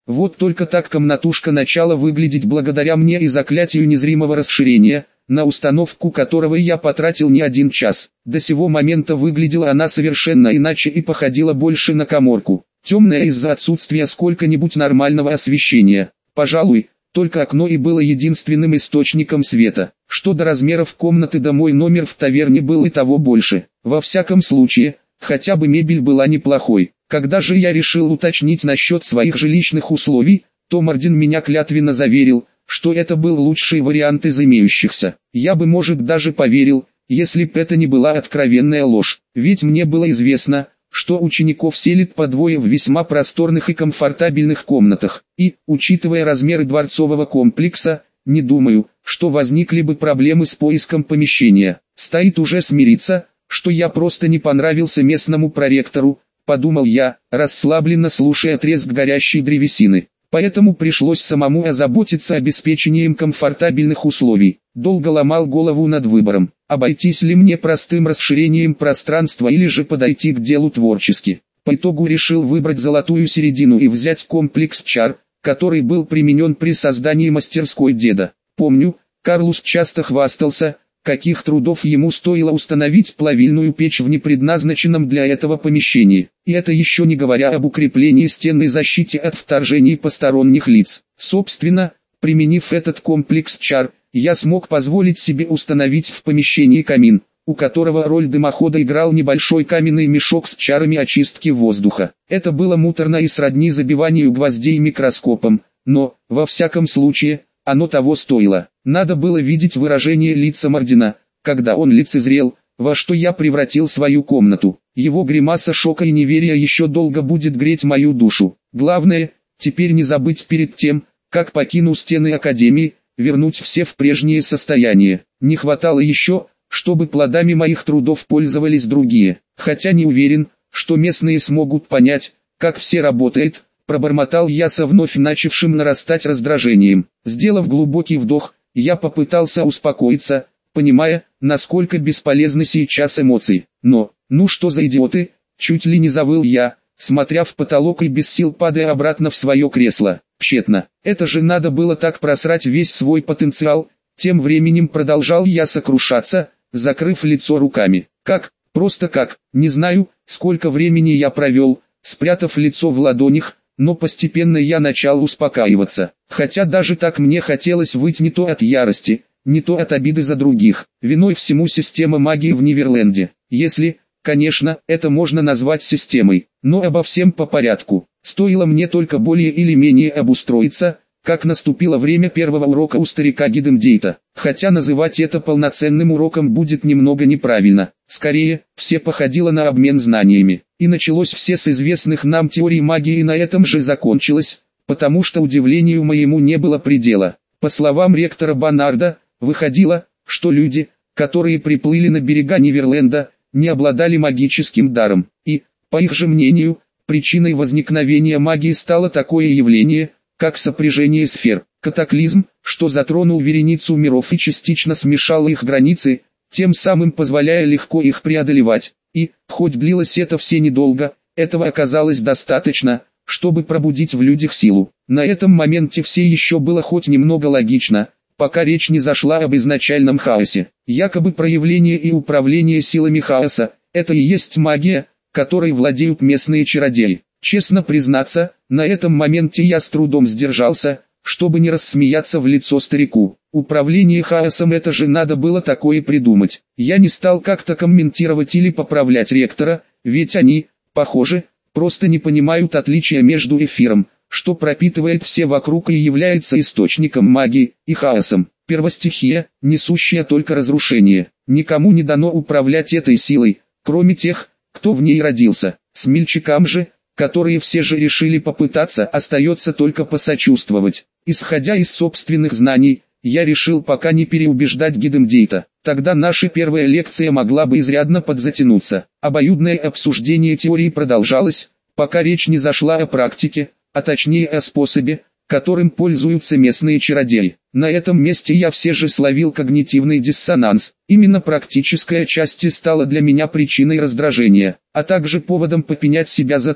Вот только так комнатушка начала выглядеть благодаря мне и заклятию незримого расширения, на установку которого я потратил не один час. До сего момента выглядела она совершенно иначе и походила больше на каморку. Темная из-за отсутствия сколько-нибудь нормального освещения. Пожалуй, только окно и было единственным источником света. Что до размеров комнаты, да мой номер в таверне был и того больше. Во всяком случае, хотя бы мебель была неплохой. Когда же я решил уточнить насчет своих жилищных условий, то Мардин меня клятвенно заверил, что это был лучший вариант из имеющихся. Я бы, может, даже поверил, если б это не была откровенная ложь. Ведь мне было известно, что учеников селят по двое в весьма просторных и комфортабельных комнатах. И, учитывая размеры дворцового комплекса, не думаю, что возникли бы проблемы с поиском помещения. Стоит уже смириться, что я просто не понравился местному проректору, подумал я, расслабленно слушая треск горящей древесины. Поэтому пришлось самому озаботиться обеспечением комфортабельных условий. Долго ломал голову над выбором, обойтись ли мне простым расширением пространства или же подойти к делу творчески. По итогу решил выбрать золотую середину и взять комплекс чар, который был применен при создании мастерской деда. Помню, Карлус часто хвастался, каких трудов ему стоило установить плавильную печь в непредназначенном для этого помещении. И это еще не говоря об укреплении стенной защиты от вторжений посторонних лиц. Собственно, применив этот комплекс чар, я смог позволить себе установить в помещении камин, у которого роль дымохода играл небольшой каменный мешок с чарами очистки воздуха. Это было муторно и сродни забиванию гвоздей микроскопом, но, во всяком случае, оно того стоило. Надо было видеть выражение лица Мардина, когда он лицезрел, во что я превратил свою комнату. Его гримаса шока и неверия еще долго будет греть мою душу. Главное, теперь не забыть перед тем, как покину стены Академии, вернуть все в прежнее состояние. Не хватало еще, чтобы плодами моих трудов пользовались другие. Хотя не уверен, что местные смогут понять, как все работает, пробормотал я со вновь начавшим нарастать раздражением. Сделав глубокий вдох, я попытался успокоиться, понимая, насколько бесполезны сейчас эмоции. Но, ну что за идиоты, чуть ли не завыл я, смотря в потолок и без сил падая обратно в свое кресло. Тщетно, это же надо было так просрать весь свой потенциал. Тем временем продолжал я сокрушаться, закрыв лицо руками. Как, просто как, не знаю, сколько времени я провел, спрятав лицо в ладонях, но постепенно я начал успокаиваться. Хотя даже так мне хотелось выть не то от ярости, не то от обиды за других. Виной всему система магии в Неверленде. Если, конечно, это можно назвать системой. Но обо всем по порядку. Стоило мне только более или менее обустроиться, как наступило время первого урока у старика Гидемдейта. Хотя называть это полноценным уроком будет немного неправильно. Скорее, все походило на обмен знаниями. И началось все с известных нам теорий магии и на этом же закончилось, потому что удивлению моему не было предела. По словам ректора Банарда, выходило, что люди, которые приплыли на берега Неверленда, не обладали магическим даром. И, по их же мнению, причиной возникновения магии стало такое явление, как сопряжение сфер, катаклизм, что затронул вереницу миров и частично смешал их границы, тем самым позволяя легко их преодолевать. И, хоть длилось это все недолго, этого оказалось достаточно, чтобы пробудить в людях силу. На этом моменте все еще было хоть немного логично, пока речь не зашла об изначальном хаосе. Якобы проявление и управление силами хаоса – это и есть магия, которой владеют местные чародеи. Честно признаться, на этом моменте я с трудом сдержался, чтобы не рассмеяться в лицо старику. Управление хаосом — это же надо было такое придумать. Я не стал как-то комментировать или поправлять ректора, ведь они, похоже, просто не понимают отличия между эфиром, что пропитывает все вокруг и является источником магии, и хаосом. Первостихия, несущая только разрушение. Никому не дано управлять этой силой, кроме тех, кто в ней родился. Смельчакам же, которые все же решили попытаться, остается только посочувствовать. Исходя из собственных знаний, я решил пока не переубеждать Гидемдейта. Тогда наша первая лекция могла бы изрядно подзатянуться. Обоюдное обсуждение теории продолжалось, пока речь не зашла о практике, а точнее о способе, которым пользуются местные чародеи. На этом месте я все же словил когнитивный диссонанс. Именно практическая часть стала для меня причиной раздражения, а также поводом попенять себя за то,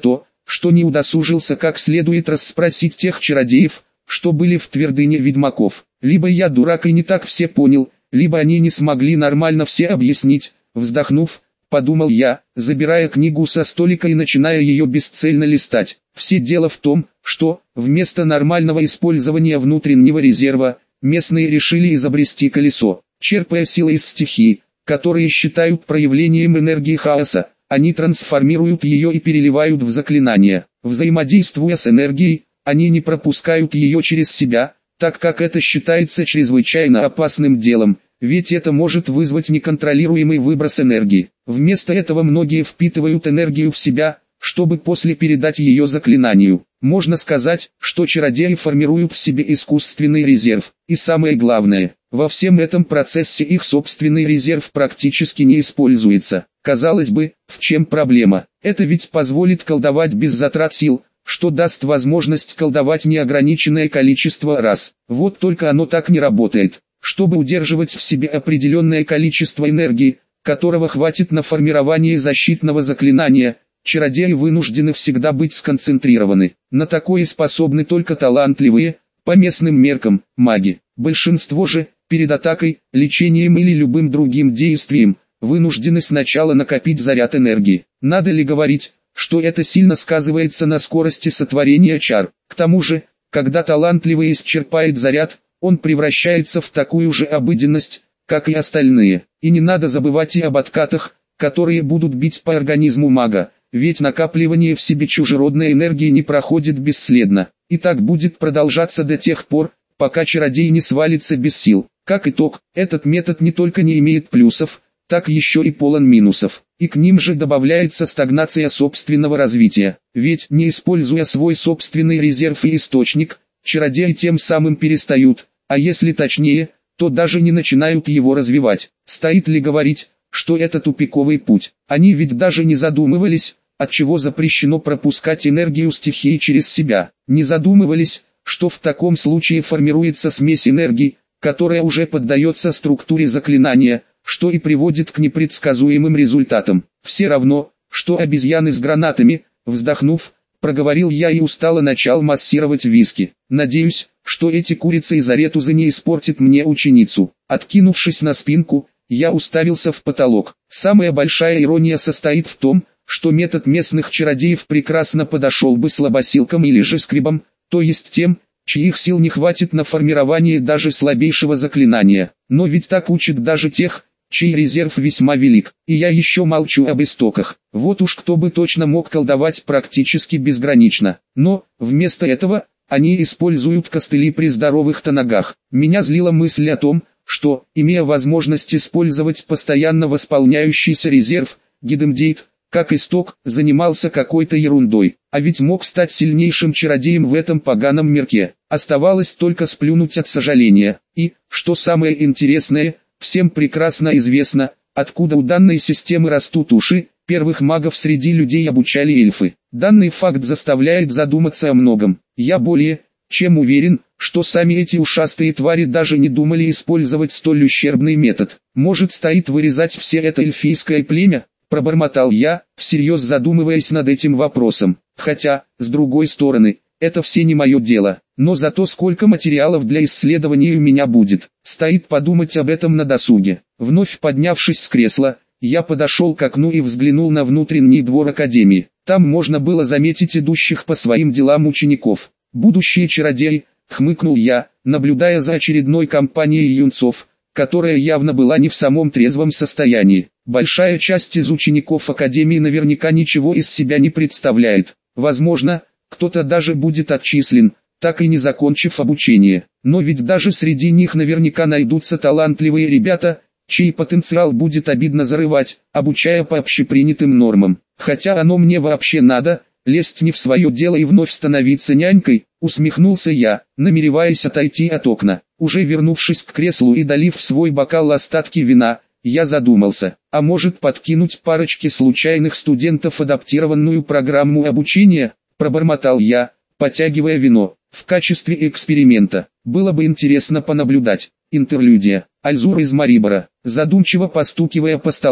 что не удосужился как следует расспросить тех чародеев, что были в твердыне ведьмаков. Либо я дурак и не так все понял, либо они не смогли нормально все объяснить. Вздохнув, подумал я, забирая книгу со столика и начиная ее бесцельно листать. Все дело в том, что, вместо нормального использования внутреннего резерва, местные решили изобрести колесо. Черпая силы из стихий, которые считают проявлением энергии хаоса, они трансформируют ее и переливают в заклинания. Взаимодействуя с энергией, они не пропускают ее через себя, так как это считается чрезвычайно опасным делом, ведь это может вызвать неконтролируемый выброс энергии. Вместо этого многие впитывают энергию в себя, чтобы после передать ее заклинанию. Можно сказать, что чародеи формируют в себе искусственный резерв. И самое главное, во всем этом процессе их собственный резерв практически не используется. Казалось бы, в чем проблема? Это ведь позволит колдовать без затрат сил, что даст возможность колдовать неограниченное количество раз. Вот только оно так не работает. Чтобы удерживать в себе определенное количество энергии, которого хватит на формирование защитного заклинания, чародеи вынуждены всегда быть сконцентрированы. На такое способны только талантливые, по местным меркам, маги. Большинство же, перед атакой, лечением или любым другим действием, вынуждены сначала накопить заряд энергии. Надо ли говорить, что это сильно сказывается на скорости сотворения чар? К тому же, когда талантливый исчерпает заряд, он превращается в такую же обыденность, как и остальные. И не надо забывать и об откатах, которые будут бить по организму мага, ведь накапливание в себе чужеродной энергии не проходит бесследно. И так будет продолжаться до тех пор, пока чародей не свалится без сил. Как итог, этот метод не только не имеет плюсов, так еще и полон минусов. И к ним же добавляется стагнация собственного развития. Ведь, не используя свой собственный резерв и источник, чародеи тем самым перестают, а если точнее, то даже не начинают его развивать. Стоит ли говорить, что это тупиковый путь? Они ведь даже не задумывались, отчего запрещено пропускать энергию стихии через себя. Не задумывались, что в таком случае формируется смесь энергии, которая уже поддается структуре заклинания, что и приводит к непредсказуемым результатам. Все равно, что обезьяны с гранатами. Вздохнув, проговорил я и устало начал массировать виски. Надеюсь, что эти курицы из аретузы не испортят мне ученицу. Откинувшись на спинку, я уставился в потолок. Самая большая ирония состоит в том, что метод местных чародеев прекрасно подошел бы слабосилкам или же скрибам, то есть тем, чьих сил не хватит на формирование даже слабейшего заклинания. Но ведь так учат даже тех, чей резерв весьма велик. И я еще молчу об истоках. Вот уж кто бы точно мог колдовать практически безгранично. Но, вместо этого, они используют костыли при здоровых-то ногах. Меня злила мысль о том, что, имея возможность использовать постоянно восполняющийся резерв, Гидемдейт, как исток, занимался какой-то ерундой, а ведь мог стать сильнейшим чародеем в этом поганом мирке. Оставалось только сплюнуть от сожаления. И, что самое интересное, всем прекрасно известно, откуда у данной системы растут уши. Первых магов среди людей обучали эльфы. Данный факт заставляет задуматься о многом. Я более чем уверен, что сами эти ушастые твари даже не думали использовать столь ущербный метод. Может, стоит вырезать все это эльфийское племя? Пробормотал я, всерьез задумываясь над этим вопросом. Хотя, с другой стороны, это все не мое дело. Но зато сколько материалов для исследований у меня будет. Стоит подумать об этом на досуге. Вновь поднявшись с кресла, я подошел к окну и взглянул на внутренний двор академии. Там можно было заметить идущих по своим делам учеников. Будущие чародеи, хмыкнул я, наблюдая за очередной компанией юнцов, которая явно была не в самом трезвом состоянии. Большая часть из учеников академии наверняка ничего из себя не представляет. Возможно, кто-то даже будет отчислен, так и не закончив обучение. Но ведь даже среди них наверняка найдутся талантливые ребята, чей потенциал будет обидно зарывать, обучая по общепринятым нормам. Хотя оно мне вообще надо, лезть не в свое дело и вновь становиться нянькой, усмехнулся я, намереваясь отойти от окна. Уже вернувшись к креслу и долив в свой бокал остатки вина, я задумался, а может подкинуть парочке случайных студентов адаптированную программу обучения, пробормотал я, потягивая вино. В качестве эксперимента, было бы интересно понаблюдать. Интерлюдия. Альзур из Марибора, задумчиво постукивая по столу,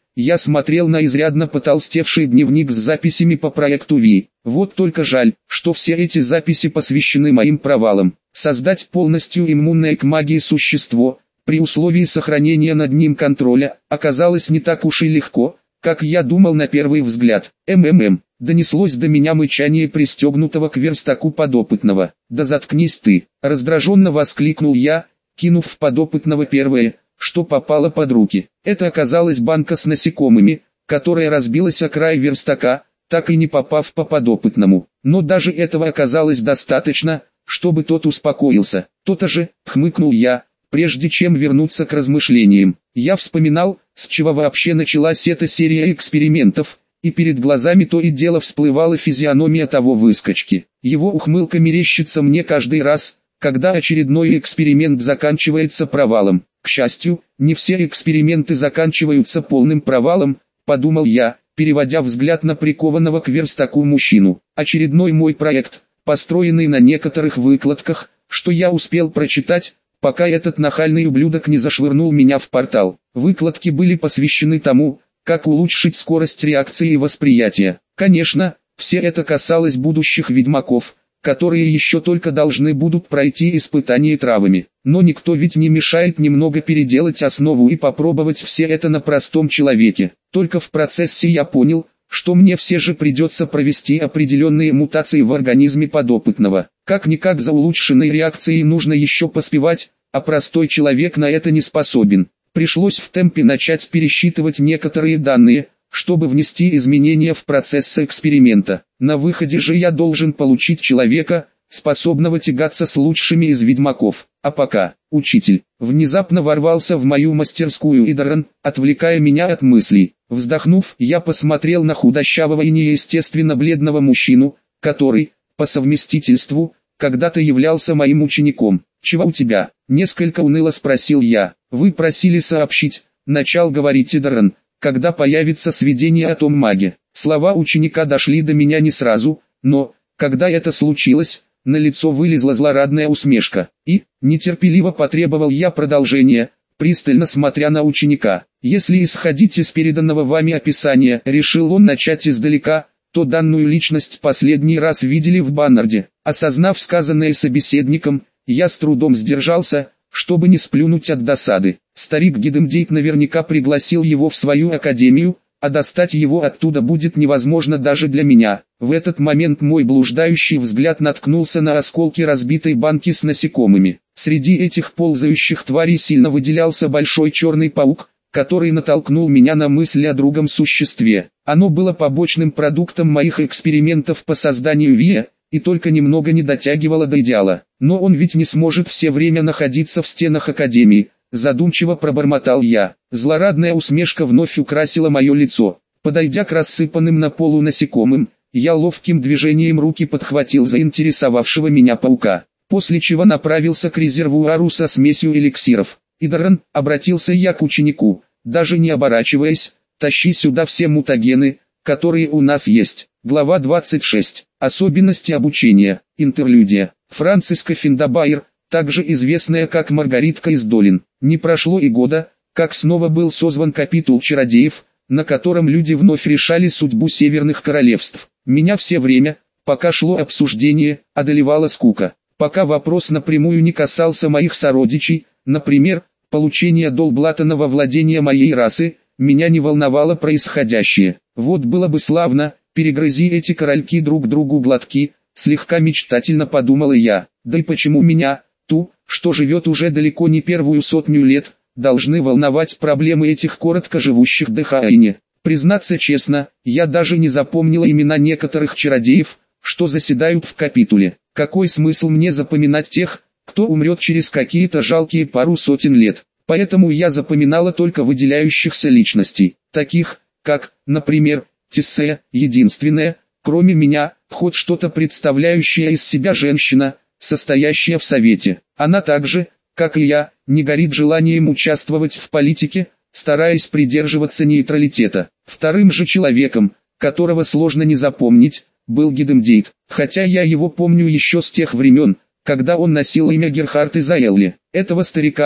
я смотрел на изрядно потолстевший дневник с записями по проекту Ви. Вот только жаль, что все эти записи посвящены моим провалам. Создать полностью иммунное к магии существо, при условии сохранения над ним контроля, оказалось не так уж и легко, как я думал на первый взгляд. Донеслось до меня мычание пристегнутого к верстаку подопытного. «Да заткнись ты!» — раздраженно воскликнул я, кинув в подопытного первое, что попало под руки. Это оказалась банка с насекомыми, которая разбилась о край верстака, так и не попав по подопытному. Но даже этого оказалось достаточно, чтобы тот успокоился. «То-то же», — хмыкнул я, прежде чем вернуться к размышлениям. Я вспоминал, с чего вообще началась эта серия экспериментов, и перед глазами то и дело всплывала физиономия того выскочки. Его ухмылка мерещится мне каждый раз, когда очередной эксперимент заканчивается провалом. К счастью, не все эксперименты заканчиваются полным провалом, подумал я, переводя взгляд на прикованного к верстаку мужчину. Очередной мой проект, построенный на некоторых выкладках, что я успел прочитать, пока этот нахальный ублюдок не зашвырнул меня в портал. Выкладки были посвящены тому, как улучшить скорость реакции и восприятия. Конечно, все это касалось будущих ведьмаков, которые еще только должны будут пройти испытание травами. Но никто ведь не мешает немного переделать основу и попробовать все это на простом человеке. Только в процессе я понял, что мне все же придется провести определенные мутации в организме подопытного. Как-никак за улучшенной реакцией нужно еще поспевать, а простой человек на это не способен. Пришлось в темпе начать пересчитывать некоторые данные, чтобы внести изменения в процесс эксперимента. На выходе же я должен получить человека, способного тягаться с лучшими из ведьмаков. А пока, учитель, внезапно ворвался в мою мастерскую Идаран, отвлекая меня от мыслей. Вздохнув, я посмотрел на худощавого и неестественно бледного мужчину, который, по совместительству, когда-то являлся моим учеником. «Чего у тебя?» — несколько уныло спросил я. «Вы просили сообщить», — начал говорить Идаран, «когда появится сведение о том маге». Слова ученика дошли до меня не сразу, но, когда это случилось, на лицо вылезла злорадная усмешка. И, нетерпеливо потребовал я продолжения, пристально смотря на ученика. «Если исходить из переданного вами описания», — решил он начать издалека, то данную личность последний раз видели в Баннарде. Осознав сказанное собеседником, я с трудом сдержался, чтобы не сплюнуть от досады. Старик Гидемдейт наверняка пригласил его в свою академию, а достать его оттуда будет невозможно даже для меня. В этот момент мой блуждающий взгляд наткнулся на осколки разбитой банки с насекомыми. Среди этих ползающих тварей сильно выделялся большой черный паук, который натолкнул меня на мысль о другом существе. Оно было побочным продуктом моих экспериментов по созданию Вия, и только немного не дотягивало до идеала. Но он ведь не сможет все время находиться в стенах Академии, задумчиво пробормотал я. Злорадная усмешка вновь украсила мое лицо. Подойдя к рассыпанным на полу насекомым, я ловким движением руки подхватил заинтересовавшего меня паука, после чего направился к резервуару со смесью эликсиров. «Идаран», — обратился я к ученику, даже не оборачиваясь, «тащи сюда все мутагены, которые у нас есть». Глава 26. Особенности обучения. Интерлюдия. Франциска Финдабайер, также известная как Маргаритка из Долин. Не прошло и года, как снова был созван капитул чародеев, на котором люди вновь решали судьбу северных королевств. Меня все время, пока шло обсуждение, одолевала скука. Пока вопрос напрямую не касался моих сородичей, например, получения долблата во владение моей расы, меня не волновало происходящее. Вот было бы славно, перегрызи эти корольки друг другу глотки, слегка мечтательно подумала я. Да и почему меня, ту, что живет уже далеко не первую сотню лет, должны волновать проблемы этих коротко живущих Дхаине? Признаться честно, я даже не запомнила имена некоторых чародеев, что заседают в капитуле. Какой смысл мне запоминать тех, кто умрет через какие-то жалкие пару сотен лет? Поэтому я запоминала только выделяющихся личностей, таких, как, например, Тиссея, единственная, кроме меня, хоть что-то представляющая из себя женщина, состоящая в совете. Она также, как и я, не горит желанием участвовать в политике, стараясь придерживаться нейтралитета. Вторым же человеком, которого сложно не запомнить, был Гидемдейт, хотя я его помню еще с тех времен, когда он носил имя Герхард из Аэлли. Этого старика,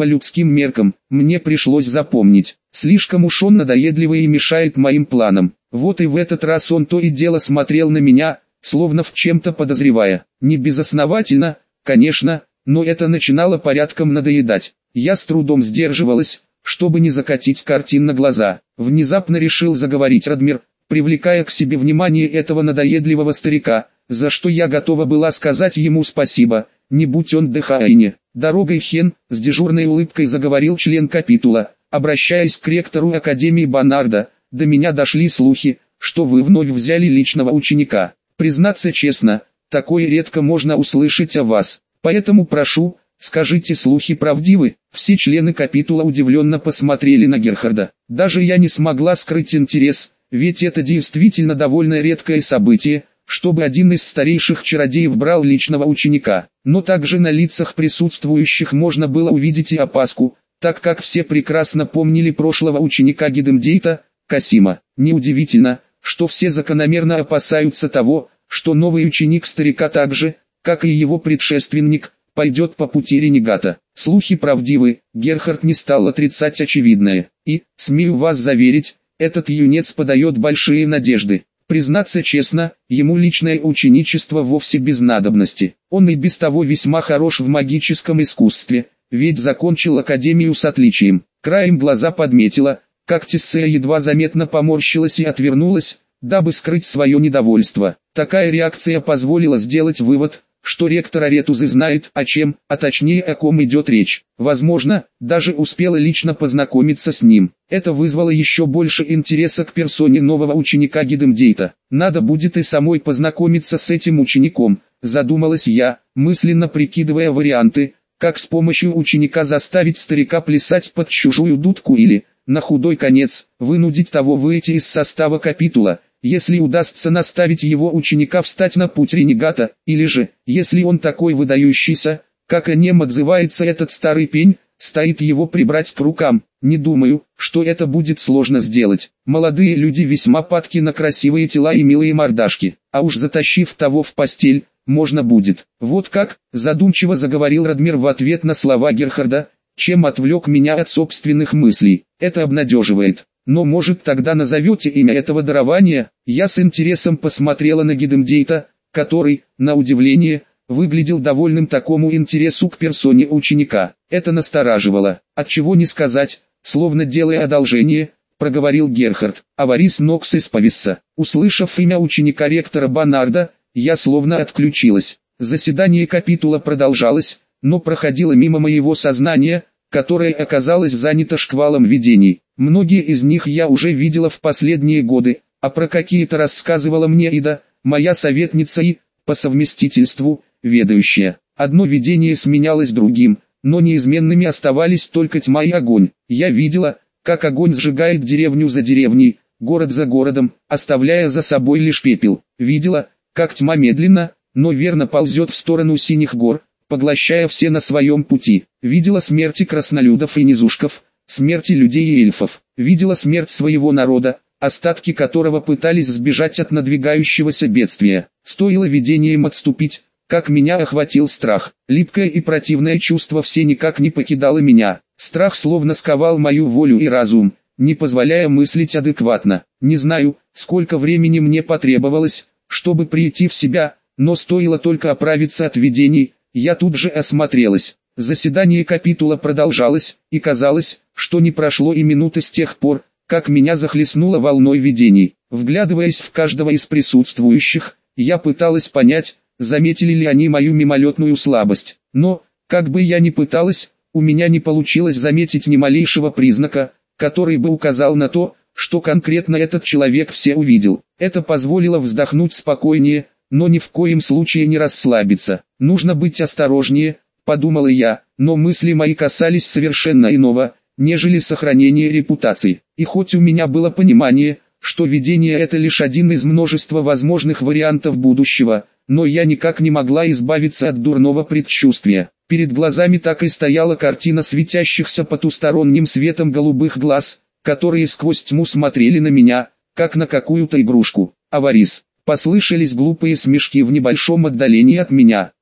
По людским меркам, мне пришлось запомнить. Слишком уж он надоедливый и мешает моим планам. Вот и в этот раз он то и дело смотрел на меня, словно в чем-то подозревая. Не безосновательно, конечно, но это начинало порядком надоедать. Я с трудом сдерживалась, чтобы не закатить картин на глаза. Внезапно решил заговорить Радмир, привлекая к себе внимание этого надоедливого старика, за что я готова была сказать ему спасибо, не будь он Дехаэне. «Дорогой Хен», с дежурной улыбкой заговорил член капитула, обращаясь к ректору Академии Банарда, «до меня дошли слухи, что вы вновь взяли личного ученика. Признаться честно, такое редко можно услышать о вас, поэтому прошу, скажите, слухи правдивы?» Все члены капитула удивленно посмотрели на Герхарда. Даже я не смогла скрыть интерес, ведь это действительно довольно редкое событие, чтобы один из старейших чародеев брал личного ученика. Но также на лицах присутствующих можно было увидеть и опаску, так как все прекрасно помнили прошлого ученика Гидемдейта, Касима. Неудивительно, что все закономерно опасаются того, что новый ученик старика так же, как и его предшественник, пойдет по пути ренегата. Слухи правдивы, Герхард не стал отрицать очевидное. И, смею вас заверить, этот юнец подает большие надежды. Признаться честно, ему личное ученичество вовсе без надобности. Он и без того весьма хорош в магическом искусстве, ведь закончил академию с отличием. Краем глаза подметила, как Тессея едва заметно поморщилась и отвернулась, дабы скрыть свое недовольство. Такая реакция позволила сделать вывод, что ректор Аретузы знает, о чем, а точнее о ком идет речь. Возможно, даже успела лично познакомиться с ним. Это вызвало еще больше интереса к персоне нового ученика Гидемдейта. Надо будет и самой познакомиться с этим учеником, задумалась я, мысленно прикидывая варианты, как с помощью ученика заставить старика плясать под чужую дудку или, на худой конец, вынудить того выйти из состава капитула, если удастся наставить его ученика встать на путь ренегата, или же, если он такой выдающийся, как о нем отзывается этот старый пень, стоит его прибрать к рукам. Не думаю, что это будет сложно сделать. Молодые люди весьма падки на красивые тела и милые мордашки, а уж затащив того в постель, можно будет. Вот как, задумчиво заговорил Радмир в ответ на слова Герхарда, чем отвлек меня от собственных мыслей. Это обнадеживает. Но может тогда назовете имя этого дарования? Я с интересом посмотрела на Гидемдейта, который, на удивление, выглядел довольным такому интересу к персоне ученика. Это настораживало. Отчего не сказать, словно делая одолжение, проговорил Герхард. Аварис Нокс из Повисса. Услышав имя ученика ректора Банарда, я словно отключилась. Заседание капитула продолжалось, но проходило мимо моего сознания, которое оказалось занято шквалом видений. Многие из них я уже видела в последние годы, а про какие-то рассказывала мне Ида, моя советница и, по совместительству, ведающая. Одно видение сменялось другим, но неизменными оставались только тьма и огонь. Я видела, как огонь сжигает деревню за деревней, город за городом, оставляя за собой лишь пепел. Видела, как тьма медленно, но верно ползет в сторону синих гор, поглощая все на своем пути. Видела смерти краснолюдов и низушков, смерти людей и эльфов. Видела смерть своего народа, остатки которого пытались сбежать от надвигающегося бедствия. Стоило видением отступить, как меня охватил страх. Липкое и противное чувство все никак не покидало меня. Страх словно сковал мою волю и разум, не позволяя мыслить адекватно. Не знаю, сколько времени мне потребовалось, чтобы прийти в себя, но стоило только оправиться от видений, я тут же осмотрелась. Заседание капитула продолжалось, и казалось, что не прошло и минуты с тех пор, как меня захлестнуло волной видений. Вглядываясь в каждого из присутствующих, я пыталась понять, заметили ли они мою мимолетную слабость. Но, как бы я ни пыталась, у меня не получилось заметить ни малейшего признака, который бы указал на то, что конкретно этот человек все увидел. Это позволило вздохнуть спокойнее, но ни в коем случае не расслабиться. Нужно быть осторожнее, подумала я, но мысли мои касались совершенно иного, нежели сохранение репутации. И хоть у меня было понимание, что видение это лишь один из множества возможных вариантов будущего, но я никак не могла избавиться от дурного предчувствия. Перед глазами так и стояла картина светящихся потусторонним светом голубых глаз, которые сквозь тьму смотрели на меня, как на какую-то игрушку. Аварис. Послышались глупые смешки в небольшом отдалении от меня.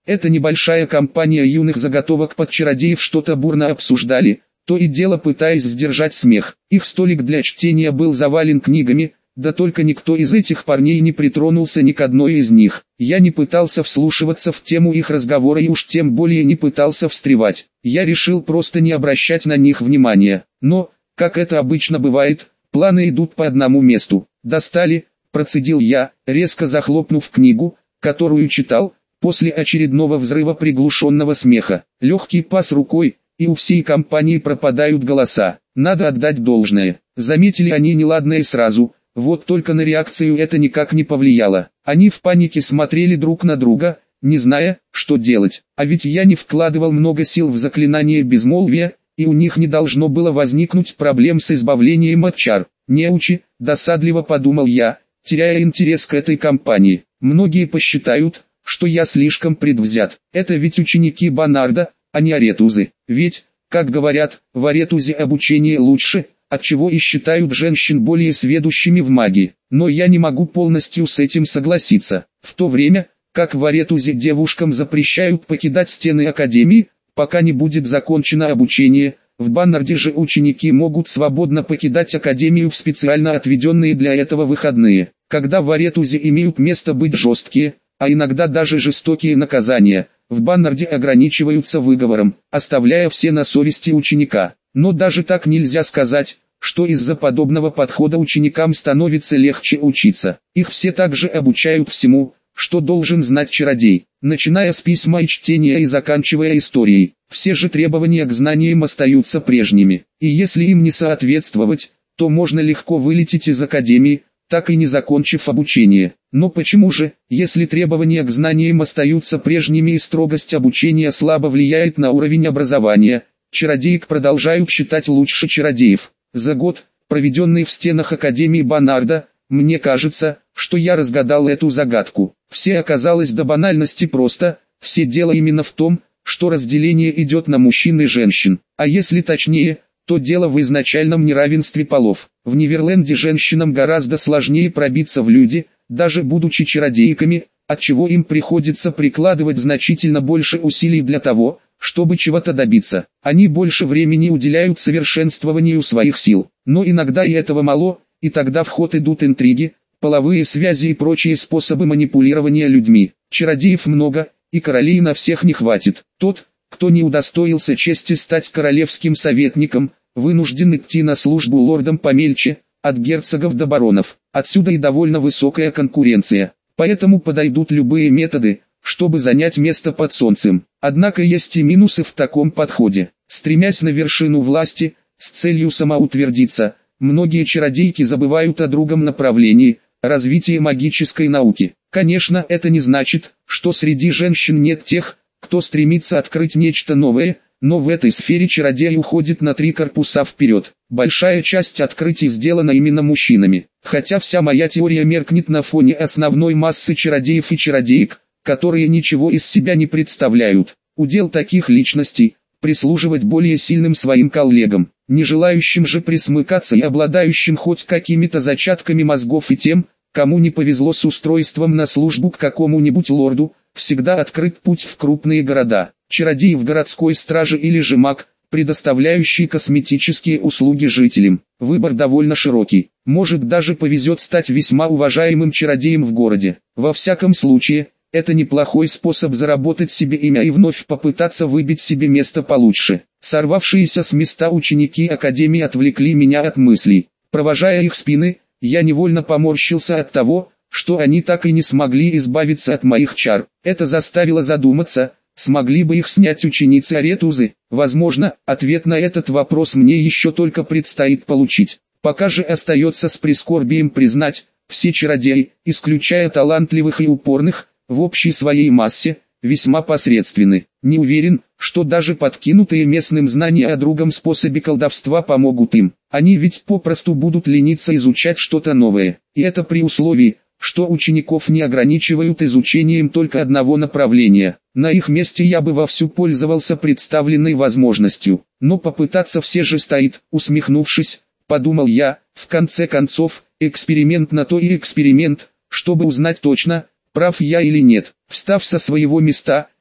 Эта небольшая компания юных заготовок под чародеев что-то бурно обсуждали, то и дело пытаясь сдержать смех. Их столик для чтения был завален книгами, да только никто из этих парней не притронулся ни к одной из них. Я не пытался вслушиваться в тему их разговора и уж тем более не пытался встревать. Я решил просто не обращать на них внимания. Но, как это обычно бывает, планы идут по одному месту. «Достали», – процедил я, резко захлопнув книгу, которую читал, после очередного взрыва приглушенного смеха. Легкий пас рукой, и у всей компании пропадают голоса. Надо отдать должное. Заметили они неладное сразу. Вот только на реакцию это никак не повлияло. Они в панике смотрели друг на друга, не зная, что делать. А ведь я не вкладывал много сил в заклинание безмолвия, и у них не должно было возникнуть проблем с избавлением от чар. Неучи, досадливо подумал я, теряя интерес к этой компании. Многие посчитают, что я слишком предвзят. Это ведь ученики Банарда, а не аретузы. Ведь, как говорят, в аретузе обучение лучше, отчего и считают женщин более сведущими в магии. Но я не могу полностью с этим согласиться. В то время, как в аретузе девушкам запрещают покидать стены академии, пока не будет закончено обучение, в Баннарде же ученики могут свободно покидать академию в специально отведенные для этого выходные. Когда в аретузе имеют место быть жесткие, а иногда даже жестокие наказания, в Баннарде ограничиваются выговором, оставляя все на совести ученика. Но даже так нельзя сказать, что из-за подобного подхода ученикам становится легче учиться. Их все также обучают всему, что должен знать чародей, начиная с письма и чтения и заканчивая историей. Все же требования к знаниям остаются прежними, и если им не соответствовать, то можно легко вылететь из академии, так и не закончив обучение. Но почему же, если требования к знаниям остаются прежними и строгость обучения слабо влияет на уровень образования, чародеек продолжают считать лучше чародеев? За год, проведенный в стенах Академии Банарда, мне кажется, что я разгадал эту загадку. Все оказалось до банальности просто, все дело именно в том, что разделение идет на мужчин и женщин. А если точнее, то дело в изначальном неравенстве полов. В Неверленде женщинам гораздо сложнее пробиться в люди, даже будучи чародейками, отчего им приходится прикладывать значительно больше усилий для того, чтобы чего-то добиться. Они больше времени уделяют совершенствованию своих сил. Но иногда и этого мало, и тогда в ход идут интриги, половые связи и прочие способы манипулирования людьми. Чародеев много, и королей на всех не хватит. Тот, кто не удостоился чести стать королевским советником, вынужден идти на службу лордам помельче, от герцогов до баронов. Отсюда и довольно высокая конкуренция. Поэтому подойдут любые методы, чтобы занять место под солнцем. Однако есть и минусы в таком подходе. Стремясь на вершину власти, с целью самоутвердиться, многие чародейки забывают о другом направлении – развитии магической науки. Конечно, это не значит, что среди женщин нет тех, кто стремится открыть нечто новое, но в этой сфере чародей уходит на 3 корпуса вперед. Большая часть открытий сделана именно мужчинами. Хотя вся моя теория меркнет на фоне основной массы чародеев и чародеек, которые ничего из себя не представляют. Удел таких личностей – прислуживать более сильным своим коллегам, не желающим же присмыкаться и обладающим хоть какими-то зачатками мозгов, и тем, кому не повезло с устройством на службу к какому-нибудь лорду, всегда открыт путь в крупные города. Чародей в городской страже или же маг, предоставляющий косметические услуги жителям. Выбор довольно широкий. Может, даже повезет стать весьма уважаемым чародеем в городе. Во всяком случае, это неплохой способ заработать себе имя и вновь попытаться выбить себе место получше. Сорвавшиеся с места ученики Академии отвлекли меня от мыслей. Провожая их спины, я невольно поморщился от того, что они так и не смогли избавиться от моих чар. Это заставило задуматься, смогли бы их снять ученицы Аретузы. Возможно, ответ на этот вопрос мне еще только предстоит получить. Пока же остается с прискорбием признать, все чародеи, исключая талантливых и упорных, в общей своей массе, весьма посредственны. Не уверен, что даже подкинутые местным знания о другом способе колдовства помогут им. Они ведь попросту будут лениться изучать что-то новое. И это при условии, что учеников не ограничивают изучением только одного направления. На их месте я бы вовсю пользовался представленной возможностью. Но попытаться все же стоит, усмехнувшись, подумал я. В конце концов, эксперимент на то и эксперимент, чтобы узнать точно, прав я или нет. Встав со своего места,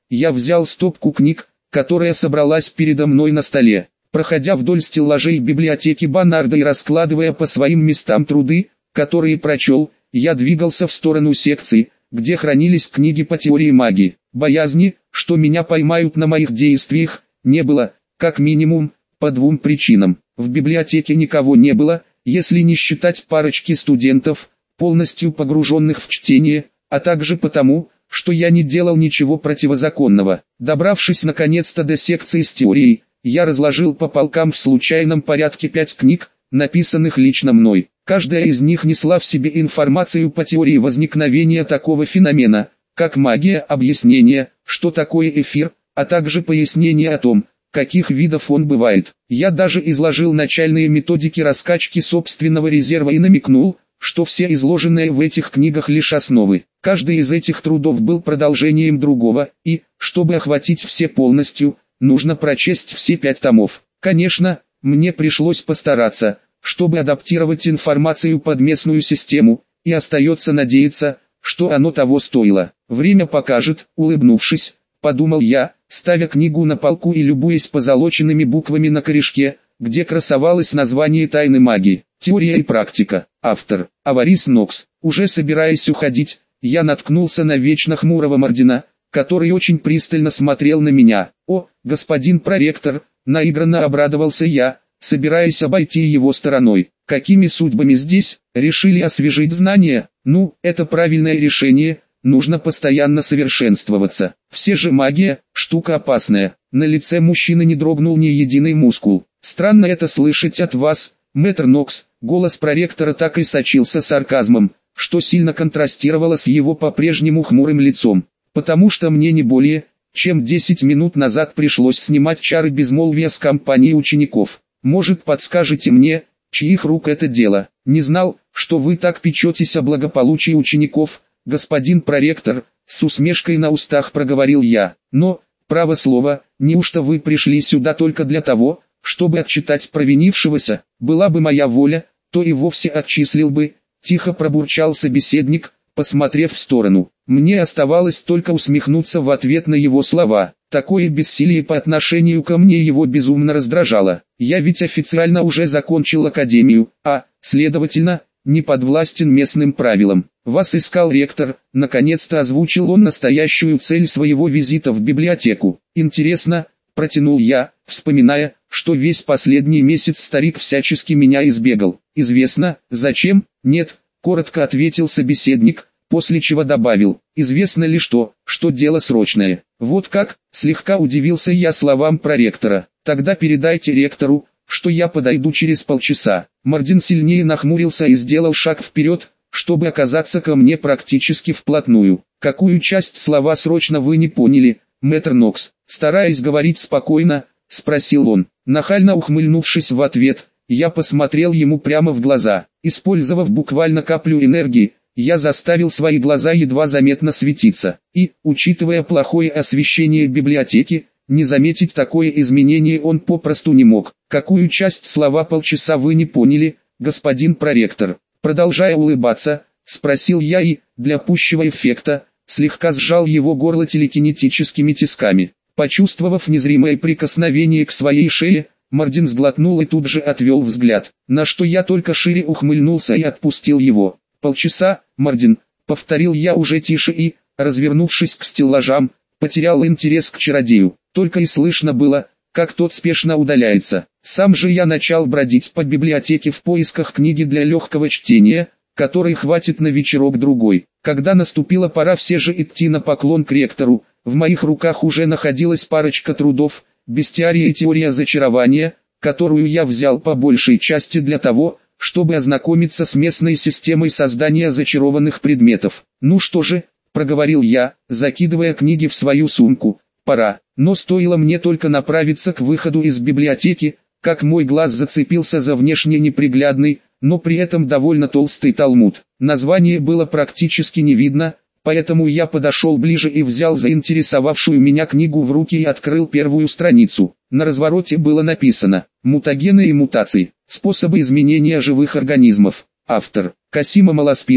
я взял стопку книг, которая собралась передо мной на столе. Проходя вдоль стеллажей библиотеки Барнарда и раскладывая по своим местам труды, которые прочел, я двигался в сторону секции, где хранились книги по теории магии. Боязни, что меня поймают на моих действиях, не было, как минимум, по двум причинам. В библиотеке никого не было, если не считать парочки студентов, полностью погруженных в чтение, а также потому, что я не делал ничего противозаконного. Добравшись наконец-то до секции с теорией, я разложил по полкам в случайном порядке 5 книг, написанных лично мной. Каждая из них несла в себе информацию по теории возникновения такого феномена, как магия, объяснение, что такое эфир, а также пояснение о том, каких видов он бывает. Я даже изложил начальные методики раскачки собственного резерва и намекнул, что все изложенные в этих книгах лишь основы. Каждый из этих трудов был продолжением другого, и, чтобы охватить все полностью, нужно прочесть все 5 томов. Конечно, мне пришлось постараться, чтобы адаптировать информацию под местную систему, и остается надеяться, что оно того стоило. Время покажет, улыбнувшись, подумал я, ставя книгу на полку и любуясь позолоченными буквами на корешке, где красовалось название тайны магии. Теория и практика. Автор. Аварис Нокс. Уже собираясь уходить, я наткнулся на вечно хмурого Мардина, который очень пристально смотрел на меня. «О, господин проректор!» — наигранно обрадовался я, собираясь обойти его стороной. «Какими судьбами здесь? Решили освежить знания? Ну, это правильное решение, нужно постоянно совершенствоваться. Все же магия — штука опасная». На лице мужчины не дрогнул ни единый мускул. «Странно это слышать от вас, мэтр Нокс». Голос проректора так и сочился сарказмом, что сильно контрастировало с его по-прежнему хмурым лицом. «Потому что мне не более, чем 10 минут назад пришлось снимать чары безмолвия с компании учеников. Может, подскажете мне, чьих рук это дело? Не знал, что вы так печетесь о благополучии учеников, господин проректор», с усмешкой на устах проговорил я. «Но, право слово, неужто вы пришли сюда только для того, чтобы отчитать провинившегося? Была бы моя воля, то и вовсе отчислил бы», тихо пробурчал собеседник, посмотрев в сторону. Мне оставалось только усмехнуться в ответ на его слова. Такое бессилие по отношению ко мне его безумно раздражало. Я ведь официально уже закончил академию, а, следовательно, не подвластен местным правилам. Вас искал ректор, наконец-то озвучил он настоящую цель своего визита в библиотеку. Интересно, протянул я, вспоминая, что весь последний месяц старик всячески меня избегал. Известно, зачем? Нет, коротко ответил собеседник, после чего добавил, известно ли что дело срочное. Вот как, слегка удивился я словам проректора. Тогда передайте ректору, что я подойду через полчаса. Мардин сильнее нахмурился и сделал шаг вперед, чтобы оказаться ко мне практически вплотную. Какую часть слова срочно вы не поняли, мэтр Нокс? Стараясь говорить спокойно, спросил он. Нахально ухмыльнувшись в ответ, я посмотрел ему прямо в глаза. Использовав буквально каплю энергии, я заставил свои глаза едва заметно светиться. И, учитывая плохое освещение библиотеки, не заметить такое изменение он попросту не мог. Какую часть слова полчаса вы не поняли, господин проректор? Продолжая улыбаться, спросил я и, для пущего эффекта, слегка сжал его горло телекинетическими тисками. Почувствовав незримое прикосновение к своей шее, Мардин сглотнул и тут же отвел взгляд, на что я только шире ухмыльнулся и отпустил его. «Полчаса, Мардин», — повторил я уже тише и, развернувшись к стеллажам, потерял интерес к чародею. Только и слышно было, как тот спешно удаляется. Сам же я начал бродить по библиотеке в поисках книги для легкого чтения, которой хватит на вечерок-другой. Когда наступила пора все же идти на поклон к ректору, в моих руках уже находилась парочка трудов, бестиария и теория зачарования, которую я взял по большей части для того, чтобы ознакомиться с местной системой создания зачарованных предметов. «Ну что же», — проговорил я, закидывая книги в свою сумку, — «пора». Но стоило мне только направиться к выходу из библиотеки, как мой глаз зацепился за внешне неприглядный, но при этом довольно толстый талмуд. Название было практически не видно, поэтому я подошел ближе и взял заинтересовавшую меня книгу в руки и открыл первую страницу. На развороте было написано «Мутагены и мутации. Способы изменения живых организмов». Автор Касима Маласпина,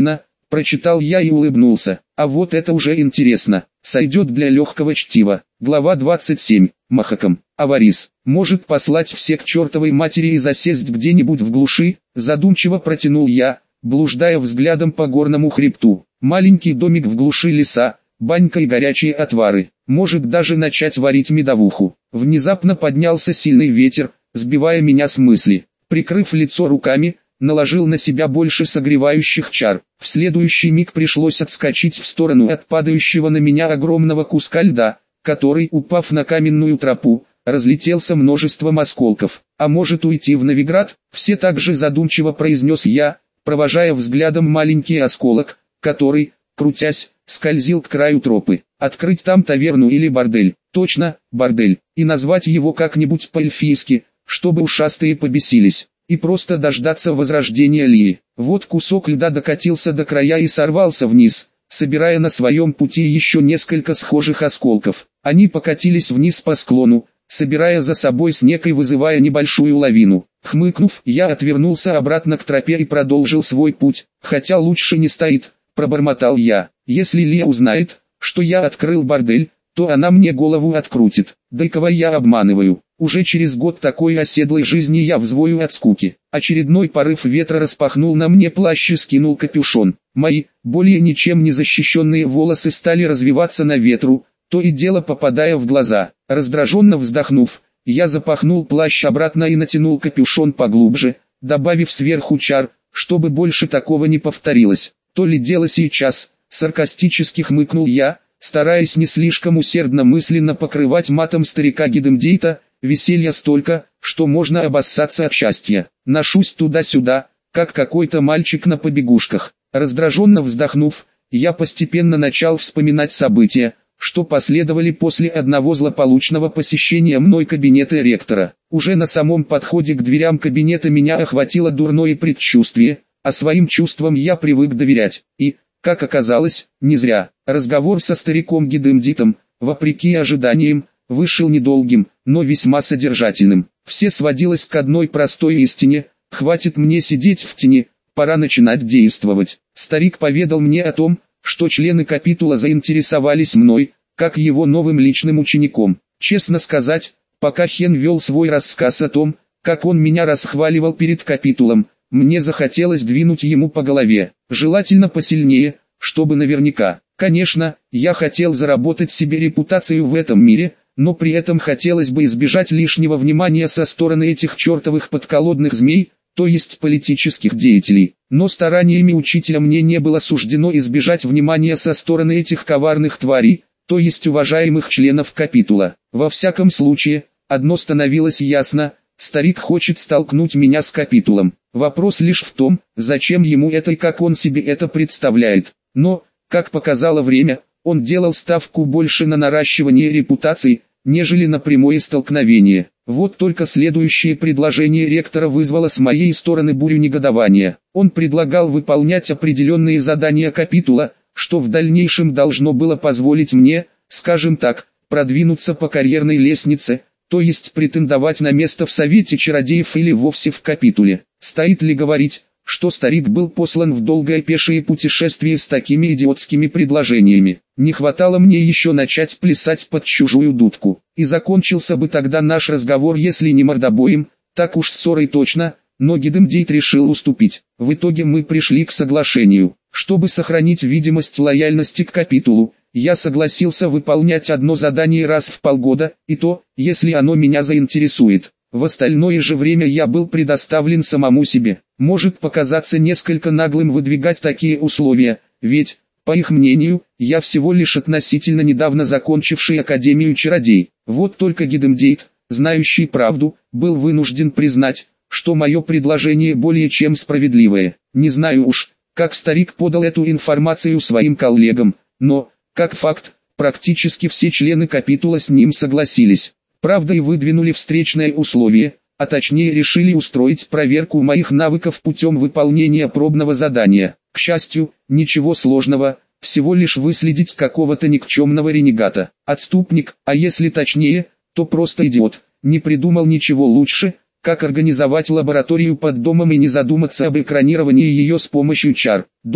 Прочитал я и улыбнулся. А вот это уже интересно. Сойдет для легкого чтива. Глава 27. Махаком. Аварис. Может послать все к чертовой матери и засесть где-нибудь в глуши? Задумчиво протянул я, блуждая взглядом по горному хребту. Маленький домик в глуши леса, банька и горячие отвары. Может даже начать варить медовуху. Внезапно поднялся сильный ветер, сбивая меня с мысли. Прикрыв лицо руками, наложил на себя больше согревающих чар. В следующий миг пришлось отскочить в сторону от падающего на меня огромного куска льда, который, упав на каменную тропу, разлетелся множеством осколков. А может уйти в Новиград? Все так же задумчиво произнес я, провожая взглядом маленький осколок, который, крутясь, скользил к краю тропы. Открыть там таверну или бордель. Точно, бордель. И назвать его как-нибудь по-эльфийски, чтобы ушастые побесились. И просто дождаться возрождения Лии. Вот кусок льда докатился до края и сорвался вниз, собирая на своем пути еще несколько схожих осколков. Они покатились вниз по склону, собирая за собой снег и вызывая небольшую лавину. Хмыкнув, я отвернулся обратно к тропе и продолжил свой путь, хотя лучше не стоит, пробормотал я. Если Лия узнает, что я открыл бордель, то она мне голову открутит. Да и кого я обманываю? Уже через год такой оседлой жизни я взвою от скуки. Очередной порыв ветра распахнул на мне плащ и скинул капюшон. Мои, более ничем не защищенные волосы стали развиваться на ветру, то и дело попадая в глаза. Раздраженно вздохнув, я запахнул плащ обратно и натянул капюшон поглубже, добавив сверху чар, чтобы больше такого не повторилось. То ли дело сейчас, саркастически хмыкнул я, стараясь не слишком усердно мысленно покрывать матом старика Гидемдейта. Веселья столько, что можно обоссаться от счастья. Ношусь туда-сюда, как какой-то мальчик на побегушках. Раздраженно вздохнув, я постепенно начал вспоминать события, что последовали после одного злополучного посещения мной кабинета ректора. Уже на самом подходе к дверям кабинета меня охватило дурное предчувствие, а своим чувствам я привык доверять. И, как оказалось, не зря. Разговор со стариком Гидемдитом, вопреки ожиданиям, вышел недолгим, но весьма содержательным. Все сводилось к одной простой истине: хватит мне сидеть в тени, пора начинать действовать. Старик поведал мне о том, что члены капитула заинтересовались мной, как его новым личным учеником. Честно сказать, пока Хен вел свой рассказ о том, как он меня расхваливал перед капитулом, мне захотелось двинуть ему по голове, желательно посильнее, чтобы наверняка. Конечно, я хотел заработать себе репутацию в этом мире, но при этом хотелось бы избежать лишнего внимания со стороны этих чертовых подколодных змей, то есть политических деятелей. Но стараниями учителя мне не было суждено избежать внимания со стороны этих коварных тварей, то есть уважаемых членов капитула. Во всяком случае, одно становилось ясно: старик хочет столкнуть меня с капитулом. Вопрос лишь в том, зачем ему это и как он себе это представляет. Но, как показало время, он делал ставку больше на наращивание репутации, нежели на прямое столкновение. Вот только следующее предложение ректора вызвало с моей стороны бурю негодования. Он предлагал выполнять определенные задания капитула, что в дальнейшем должно было позволить мне, скажем так, продвинуться по карьерной лестнице, то есть претендовать на место в Совете Чародеев или вовсе в капитуле. Стоит ли говорить, что старик был послан в долгое пешее путешествие с такими идиотскими предложениями? Не хватало мне еще начать плясать под чужую дудку. И закончился бы тогда наш разговор, если не мордобоем, так уж ссорой точно, но Гидемдейт решил уступить. В итоге мы пришли к соглашению. Чтобы сохранить видимость лояльности к капитулу, я согласился выполнять одно задание раз в полгода, и то, если оно меня заинтересует. В остальное же время я был предоставлен самому себе. Может показаться несколько наглым выдвигать такие условия, ведь, по их мнению, я всего лишь относительно недавно закончивший Академию Чародей. Вот только Гидемдейт, знающий правду, был вынужден признать, что мое предложение более чем справедливое. Не знаю уж, как старик подал эту информацию своим коллегам, но, как факт, практически все члены капитула с ним согласились. Правда, и выдвинули встречное условие, а точнее решили устроить проверку моих навыков путем выполнения пробного задания. К счастью, ничего сложного, всего лишь выследить какого-то никчемного ренегата. Отступник, а если точнее, то просто идиот, не придумал ничего лучше, как организовать лабораторию под домом и не задуматься об экранировании ее с помощью чар. Дом,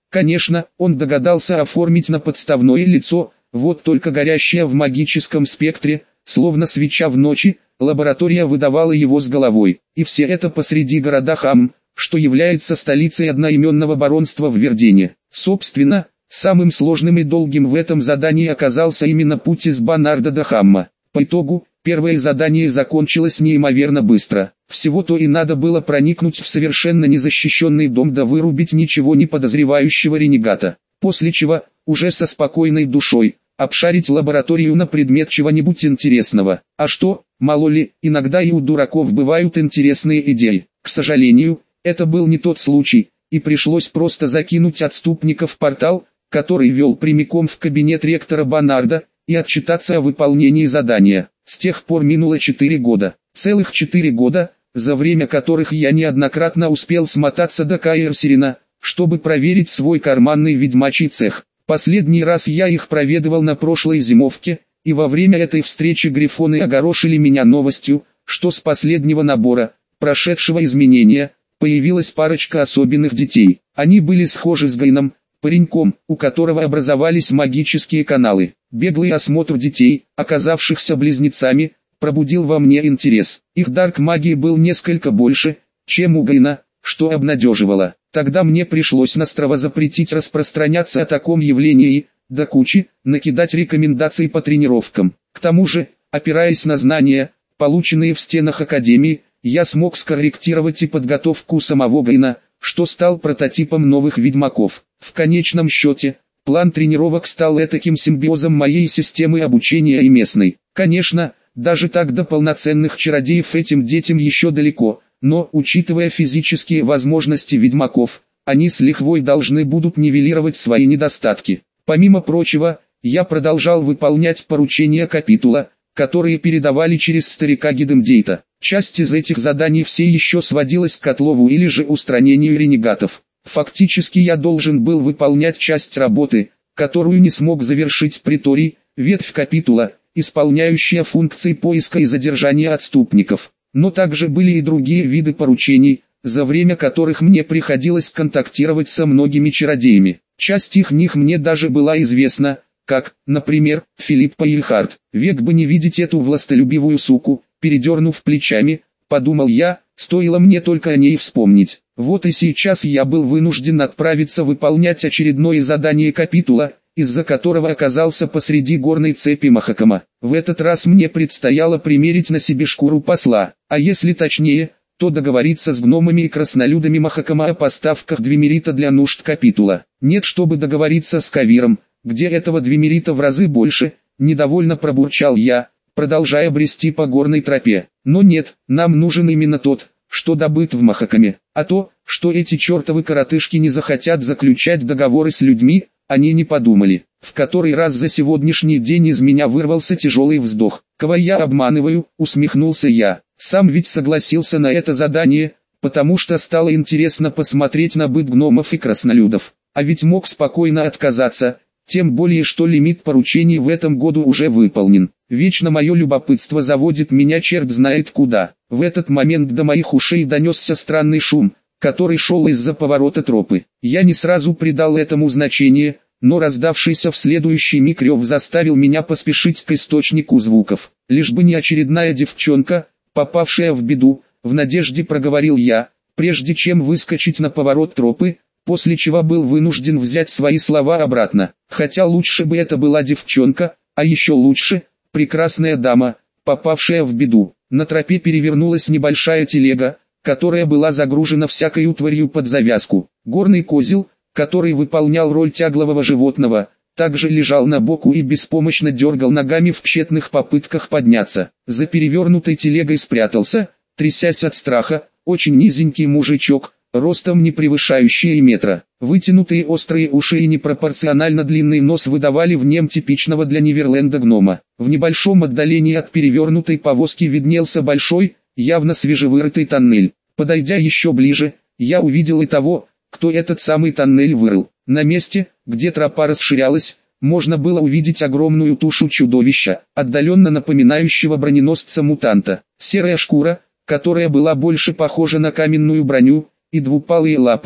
Конечно, он догадался оформить на подставное лицо, вот только горящее в магическом спектре, словно свеча в ночи, лаборатория выдавала его с головой. И все это посреди города Хам, что является столицей одноименного баронства в Вердене. Собственно, самым сложным и долгим в этом задании оказался именно путь из Банарда до Хамма. По итогу, первое задание закончилось неимоверно быстро. Всего-то и надо было проникнуть в совершенно незащищенный дом да вырубить ничего не подозревающего ренегата. После чего, уже со спокойной душой, обшарить лабораторию на предмет чего-нибудь интересного. А что, мало ли, иногда и у дураков бывают интересные идеи. К сожалению, это был не тот случай, и пришлось просто закинуть отступника в портал, который вел прямиком в кабинет ректора Банарда, и отчитаться о выполнении задания. С тех пор минуло 4 года. Целых 4 года, за время которых я неоднократно успел смотаться до Каэрсерина, чтобы проверить свой карманный ведьмачий цех. Последний раз я их проведывал на прошлой зимовке, и во время этой встречи грифоны огорошили меня новостью, что с последнего набора, прошедшего изменения, появилась парочка особенных детей. Они были схожи с Гайном, пареньком, у которого образовались магические каналы. Беглый осмотр детей, оказавшихся близнецами, пробудил во мне интерес. Их дар к магии был несколько больше, чем у Гайна, что обнадеживало. Тогда мне пришлось настрого запретить распространяться о таком явлении и, до кучи, накидать рекомендаций по тренировкам. К тому же, опираясь на знания, полученные в стенах Академии, я смог скорректировать и подготовку самого Гайна, что стал прототипом новых ведьмаков. В конечном счете, план тренировок стал этаким симбиозом моей системы обучения и местной. Конечно, даже так до полноценных чародеев этим детям еще далеко, но, учитывая физические возможности ведьмаков, они с лихвой должны будут нивелировать свои недостатки. Помимо прочего, я продолжал выполнять поручения капитула, которые передавали через старика Гидемдейта. Часть из этих заданий все еще сводилась к отлову или же устранению ренегатов. Фактически я должен был выполнять часть работы, которую не смог завершить приторий, ветвь капитула, исполняющая функции поиска и задержания отступников. Но также были и другие виды поручений, за время которых мне приходилось контактировать со многими чародеями. Часть их них мне даже была известна, как, например, Филиппа Ильхард. Век бы не видеть эту властолюбивую суку, передернув плечами, подумал я, стоило мне только о ней вспомнить. Вот и сейчас я был вынужден отправиться выполнять очередное задание капитула, из-за которого оказался посреди горной цепи Махакама. В этот раз мне предстояло примерить на себе шкуру посла, а если точнее, то договориться с гномами и краснолюдами Махакама о поставках двемерита для нужд капитула. Нет, чтобы договориться с Кавиром, где этого двемерита в разы больше, недовольно пробурчал я, продолжая брести по горной тропе. Но нет, нам нужен именно тот, что добыт в Махакаме. А то, что эти чертовы коротышки не захотят заключать договоры с людьми, они не подумали. В который раз за сегодняшний день из меня вырвался тяжелый вздох. Кого я обманываю, усмехнулся я. Сам ведь согласился на это задание, потому что стало интересно посмотреть на быт гномов и краснолюдов. А ведь мог спокойно отказаться, тем более что лимит поручений в этом году уже выполнен. Вечно мое любопытство заводит меня черт знает куда. В этот момент до моих ушей донесся странный шум, который шел из-за поворота тропы. Я не сразу придал этому значение, но раздавшийся в следующий миг рев заставил меня поспешить к источнику звуков. Лишь бы не очередная девчонка, попавшая в беду, в надежде проговорил я, прежде чем выскочить на поворот тропы, после чего был вынужден взять свои слова обратно. Хотя лучше бы это была девчонка, а еще лучше, прекрасная дама, попавшая в беду. На тропе перевернулась небольшая телега, которая была загружена всякой утварью под завязку. Горный козел, который выполнял роль тяглового животного, также лежал на боку и беспомощно дергал ногами в тщетных попытках подняться. За перевернутой телегой спрятался, трясясь от страха, очень низенький мужичок, ростом не превышающий и метра. Вытянутые острые уши и непропорционально длинный нос выдавали в нем типичного для Неверленда гнома. В небольшом отдалении от перевернутой повозки виднелся большой, явно свежевырытый тоннель. Подойдя еще ближе, я увидел и того, кто этот самый тоннель вырыл. На месте, где тропа расширялась, можно было увидеть огромную тушу чудовища, отдаленно напоминающего броненосца-мутанта. Серая шкура, которая была больше похожа на каменную броню, и двупалые лапы,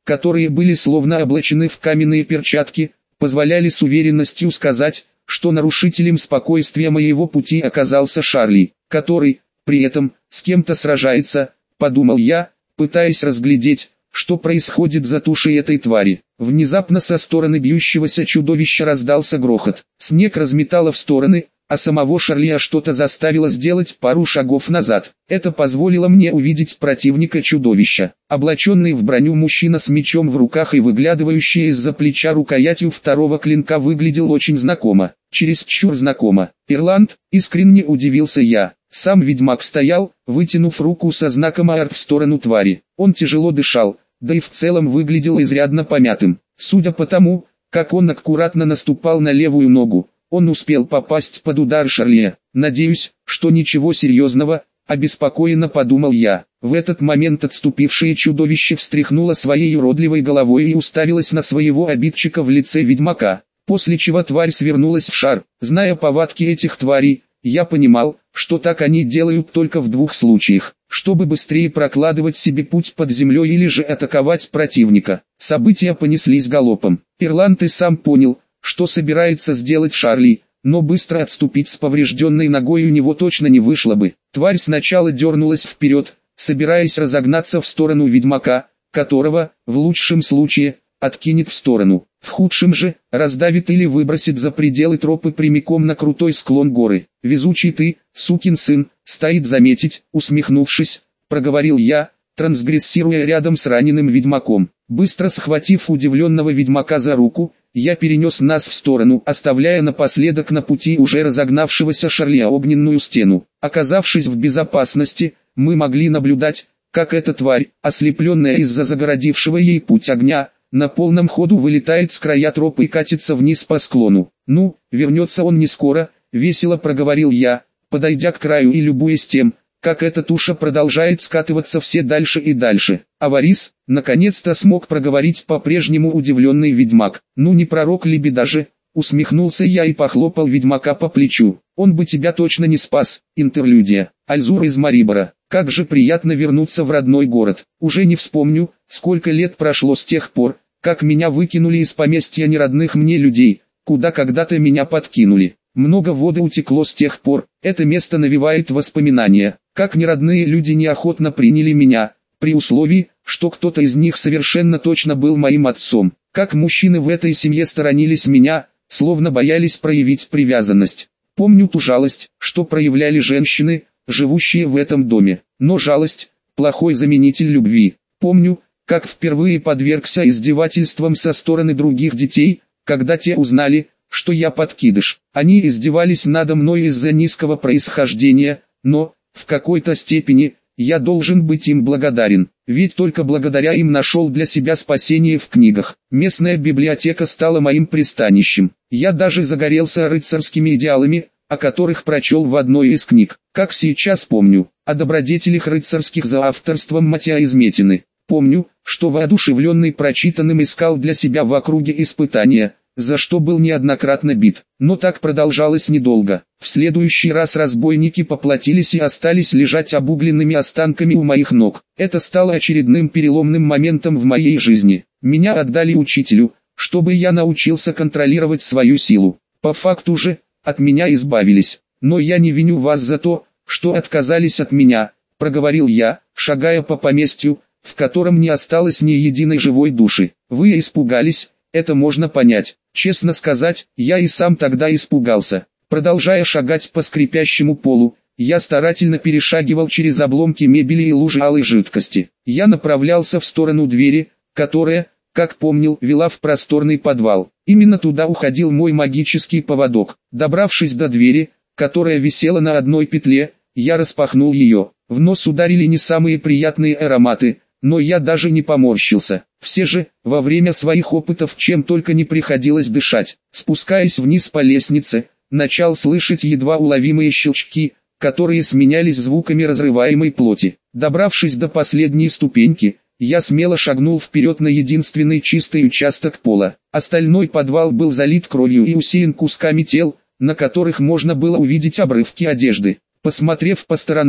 которые были словно облачены в каменные перчатки, позволяли с уверенностью сказать, что нарушителем спокойствия моего пути оказался Шарли, который, при этом, с кем-то сражается, подумал я, пытаясь разглядеть, что происходит за тушей этой твари. Внезапно со стороны бьющегося чудовища раздался грохот. Снег разметало в стороны, а самого Шарли что-то заставило сделать пару шагов назад. Это позволило мне увидеть противника чудовища. Облаченный в броню мужчина с мечом в руках и выглядывающий из-за плеча рукоятью второго клинка выглядел очень знакомо. Чересчур знакомо. «Ирланд?» — искренне удивился я. Сам ведьмак стоял, вытянув руку со знаком АР в сторону твари. Он тяжело дышал, да и в целом выглядел изрядно помятым. Судя по тому, как он аккуратно наступал на левую ногу, он успел попасть под удар Шарли. «Надеюсь, что ничего серьезного», — обеспокоенно подумал я. В этот момент отступившее чудовище встряхнуло своей уродливой головой и уставилось на своего обидчика в лице ведьмака, после чего тварь свернулась в шар. Зная повадки этих тварей, я понимал, что так они делают только в двух случаях: чтобы быстрее прокладывать себе путь под землей или же атаковать противника. События понеслись галопом. Ирланд и сам понял, что собирается сделать Шарли, но быстро отступить с поврежденной ногой у него точно не вышло бы. Тварь сначала дернулась вперед, собираясь разогнаться в сторону ведьмака, которого, в лучшем случае, откинет в сторону, в худшем же, раздавит или выбросит за пределы тропы прямиком на крутой склон горы. «Везучий ты, сукин сын», стоит заметить, усмехнувшись, проговорил я, трансгрессируя рядом с раненым ведьмаком. Быстро схватив удивленного ведьмака за руку, я перенес нас в сторону, оставляя напоследок на пути уже разогнавшегося Шарли огненную стену. Оказавшись в безопасности, мы могли наблюдать, как эта тварь, ослепленная из-за загородившего ей путь огня, на полном ходу вылетает с края тропы и катится вниз по склону. «Ну, вернется он не скоро», — весело проговорил я, подойдя к краю и любуясь тем, как эта туша продолжает скатываться все дальше и дальше. «Аварис», — наконец-то смог проговорить по-прежнему удивленный ведьмак. «Ну не пророк ли беда же?» — усмехнулся я и похлопал ведьмака по плечу. «Он бы тебя точно не спас». Интерлюдия. Альзур из Марибора. Как же приятно вернуться в родной город. Уже не вспомню, сколько лет прошло с тех пор, как меня выкинули из поместья неродных мне людей, куда когда-то меня подкинули. Много воды утекло с тех пор. Это место навевает воспоминания, как неродные люди неохотно приняли меня, при условии, что кто-то из них совершенно точно был моим отцом. Как мужчины в этой семье сторонились меня, словно боялись проявить привязанность. Помню ту жалость, что проявляли женщины, живущие в этом доме. Но жалость – плохой заменитель любви. Помню, как впервые подвергся издевательствам со стороны других детей, когда те узнали, что я подкидыш. Они издевались надо мной из-за низкого происхождения, но, в какой-то степени, я должен быть им благодарен, ведь только благодаря им нашел для себя спасение в книгах. Местная библиотека стала моим пристанищем. Я даже загорелся рыцарскими идеалами, о которых прочел в одной из книг. Как сейчас помню, о добродетелях рыцарских за авторством Матья Изметины. Помню, что воодушевленный прочитанным искал для себя в округе испытания, за что был неоднократно бит. Но так продолжалось недолго. В следующий раз разбойники поплатились и остались лежать обугленными останками у моих ног. Это стало очередным переломным моментом в моей жизни. Меня отдали учителю, чтобы я научился контролировать свою силу. По факту же, от меня избавились. Но я не виню вас за то, что отказались от меня, проговорил я, шагая по поместью, в котором не осталось ни единой живой души. Вы испугались, это можно понять. Честно сказать, я и сам тогда испугался. Продолжая шагать по скрипящему полу, я старательно перешагивал через обломки мебели и лужи алой жидкости. Я направлялся в сторону двери, которая, как помнил, вела в просторный подвал. Именно туда уходил мой магический поводок. Добравшись до двери, которая висела на одной петле, я распахнул ее. В нос ударили не самые приятные ароматы, но я даже не поморщился. Все же, во время своих опытов чем только не приходилось дышать. Спускаясь вниз по лестнице, начал слышать едва уловимые щелчки, которые сменялись звуками разрываемой плоти. Добравшись до последней ступеньки, я смело шагнул вперед на единственный чистый участок пола. Остальной подвал был залит кровью и усеян кусками тел, на которых можно было увидеть обрывки одежды. Посмотрев по сторонам,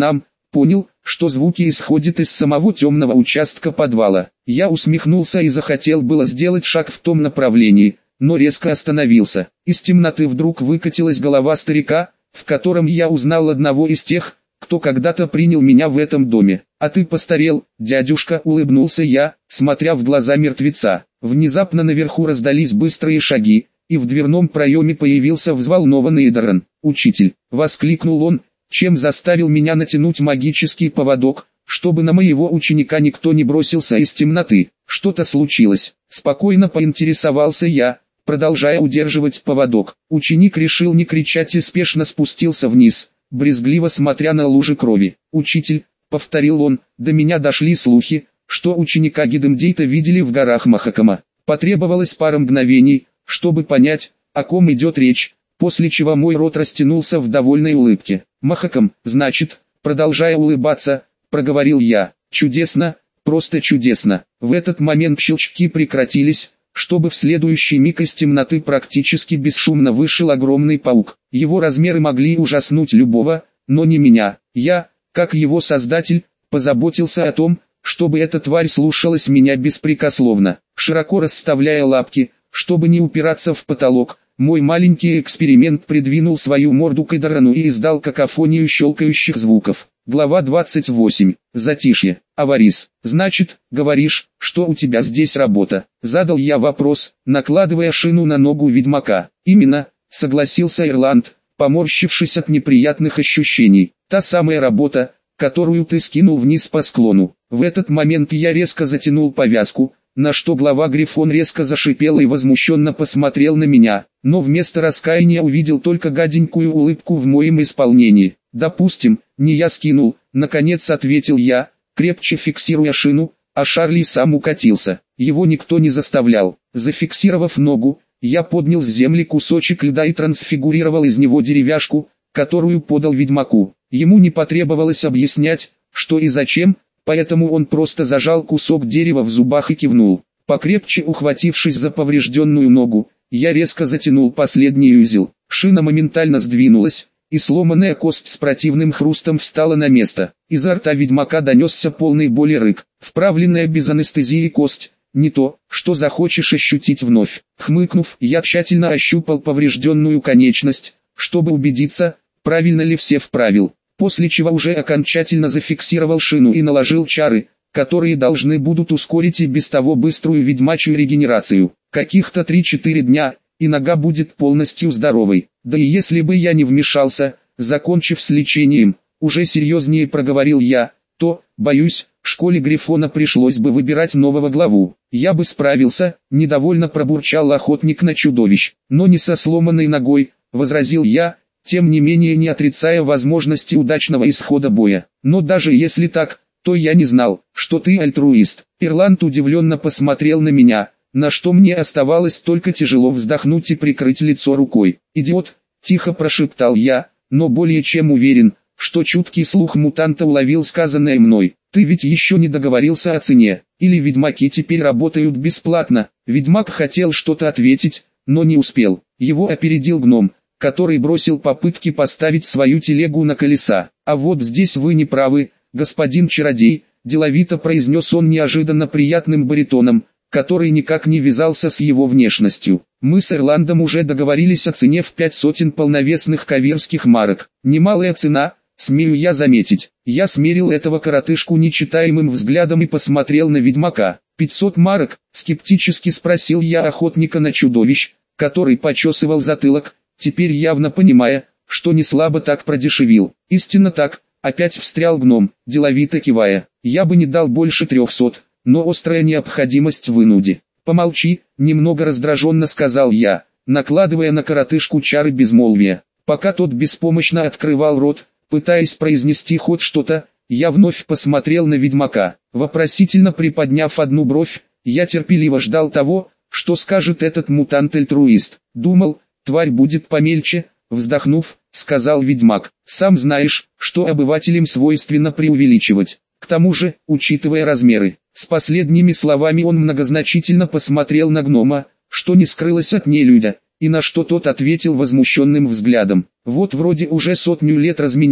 понял, что звуки исходят из самого темного участка подвала. Я усмехнулся и захотел было сделать шаг в том направлении, но резко остановился. Из темноты вдруг выкатилась голова старика, в котором я узнал одного из тех, кто когда-то принял меня в этом доме. «А ты постарел, дядюшка», — улыбнулся я, смотря в глаза мертвеца. Внезапно наверху раздались быстрые шаги, и в дверном проеме появился взволнованный Эдоран. «Учитель!» — воскликнул он, чем заставил меня натянуть магический поводок, чтобы на моего ученика никто не бросился из темноты. «Что-то случилось?» — спокойно поинтересовался я, продолжая удерживать поводок. Ученик решил не кричать и спешно спустился вниз, брезгливо смотря на лужи крови. «Учитель», — повторил он, — «до меня дошли слухи, что ученика Гидемдейта видели в горах Махакама». Потребовалось пара мгновений, чтобы понять, о ком идет речь, после чего мой рот растянулся в довольной улыбке. «Махакам, значит», — продолжая улыбаться, проговорил я. «Чудесно, просто чудесно». В этот момент щелчки прекратились, чтобы в следующий миг из темноты практически бесшумно вышел огромный паук. Его размеры могли ужаснуть любого, но не меня. Я, как его создатель, позаботился о том, чтобы эта тварь слушалась меня беспрекословно. Широко расставляя лапки, чтобы не упираться в потолок, мой маленький эксперимент придвинул свою морду к Эдорану и издал какофонию щелкающих звуков. Глава 28. Затишье. «Аварис, значит, говоришь, что у тебя здесь работа?» Задал я вопрос, накладывая шину на ногу ведьмака. «Именно», — согласился Ирланд, поморщившись от неприятных ощущений. «Та самая работа, которую ты скинул вниз по склону». В этот момент я резко затянул повязку, на что глава Грифон резко зашипел и возмущенно посмотрел на меня, но вместо раскаяния увидел только гаденькую улыбку в моем исполнении. «Допустим, не я скинул», — наконец ответил я, крепче фиксируя шину, а Шарли сам укатился. Его никто не заставлял. Зафиксировав ногу, я поднял с земли кусочек льда и трансфигурировал из него деревяшку, которую подал ведьмаку. Ему не потребовалось объяснять, что и зачем, поэтому он просто зажал кусок дерева в зубах и кивнул. Покрепче ухватившись за поврежденную ногу, я резко затянул последний узел. Шина моментально сдвинулась, и сломанная кость с противным хрустом встала на место. Изо рта ведьмака донесся полный боли рык. Вправленная без анестезии кость — не то, что захочешь ощутить вновь. Хмыкнув, я тщательно ощупал поврежденную конечность, чтобы убедиться, правильно ли все вправил. После чего уже окончательно зафиксировал шину и наложил чары, которые должны будут ускорить и без того быструю ведьмачью регенерацию. Каких-то 3-4 дня, и нога будет полностью здоровой. Да и если бы я не вмешался, закончив с лечением, уже серьезнее проговорил я, то, боюсь, школе Грифона пришлось бы выбирать нового главу. Я бы справился, недовольно пробурчал охотник на чудовищ, но не со сломанной ногой, возразил я, тем не менее не отрицая возможности удачного исхода боя. Но даже если так, то я не знал, что ты альтруист. Ирланд удивленно посмотрел на меня, на что мне оставалось только тяжело вздохнуть и прикрыть лицо рукой. «Идиот», — тихо прошептал я, но более чем уверен, что чуткий слух мутанта уловил сказанное мной. «Ты ведь еще не договорился о цене, или ведьмаки теперь работают бесплатно?» Ведьмак хотел что-то ответить, но не успел. Его опередил гном, который бросил попытки поставить свою телегу на колеса. «А вот здесь вы не правы, господин чародей», — деловито произнес он неожиданно приятным баритоном, который никак не вязался с его внешностью. «Мы с Ирландом уже договорились о цене в 500 полновесных каверских марок. Немалая цена, смею я заметить». Я смерил этого коротышку нечитаемым взглядом и посмотрел на ведьмака. 500 марок?» — скептически спросил я охотника на чудовищ, который почесывал затылок, теперь явно понимая, что не слабо так продешевил. «Истинно так», — опять встрял гном, деловито кивая. «Я бы не дал больше 300, но острая необходимость вынуди». «Помолчи», — немного раздраженно сказал я, накладывая на коротышку чары безмолвия. Пока тот беспомощно открывал рот, пытаясь произнести хоть что-то, я вновь посмотрел на ведьмака. Вопросительно приподняв одну бровь, я терпеливо ждал того, что скажет этот мутант-альтруист. Думал, тварь будет помельче, вздохнув, сказал ведьмак. «Сам знаешь, что обывателям свойственно преувеличивать. К тому же, учитывая размеры». С последними словами он многозначительно посмотрел на гнома, что не скрылось от нелюдя, и на что тот ответил возмущенным взглядом. «Вот вроде уже 100 лет разменял,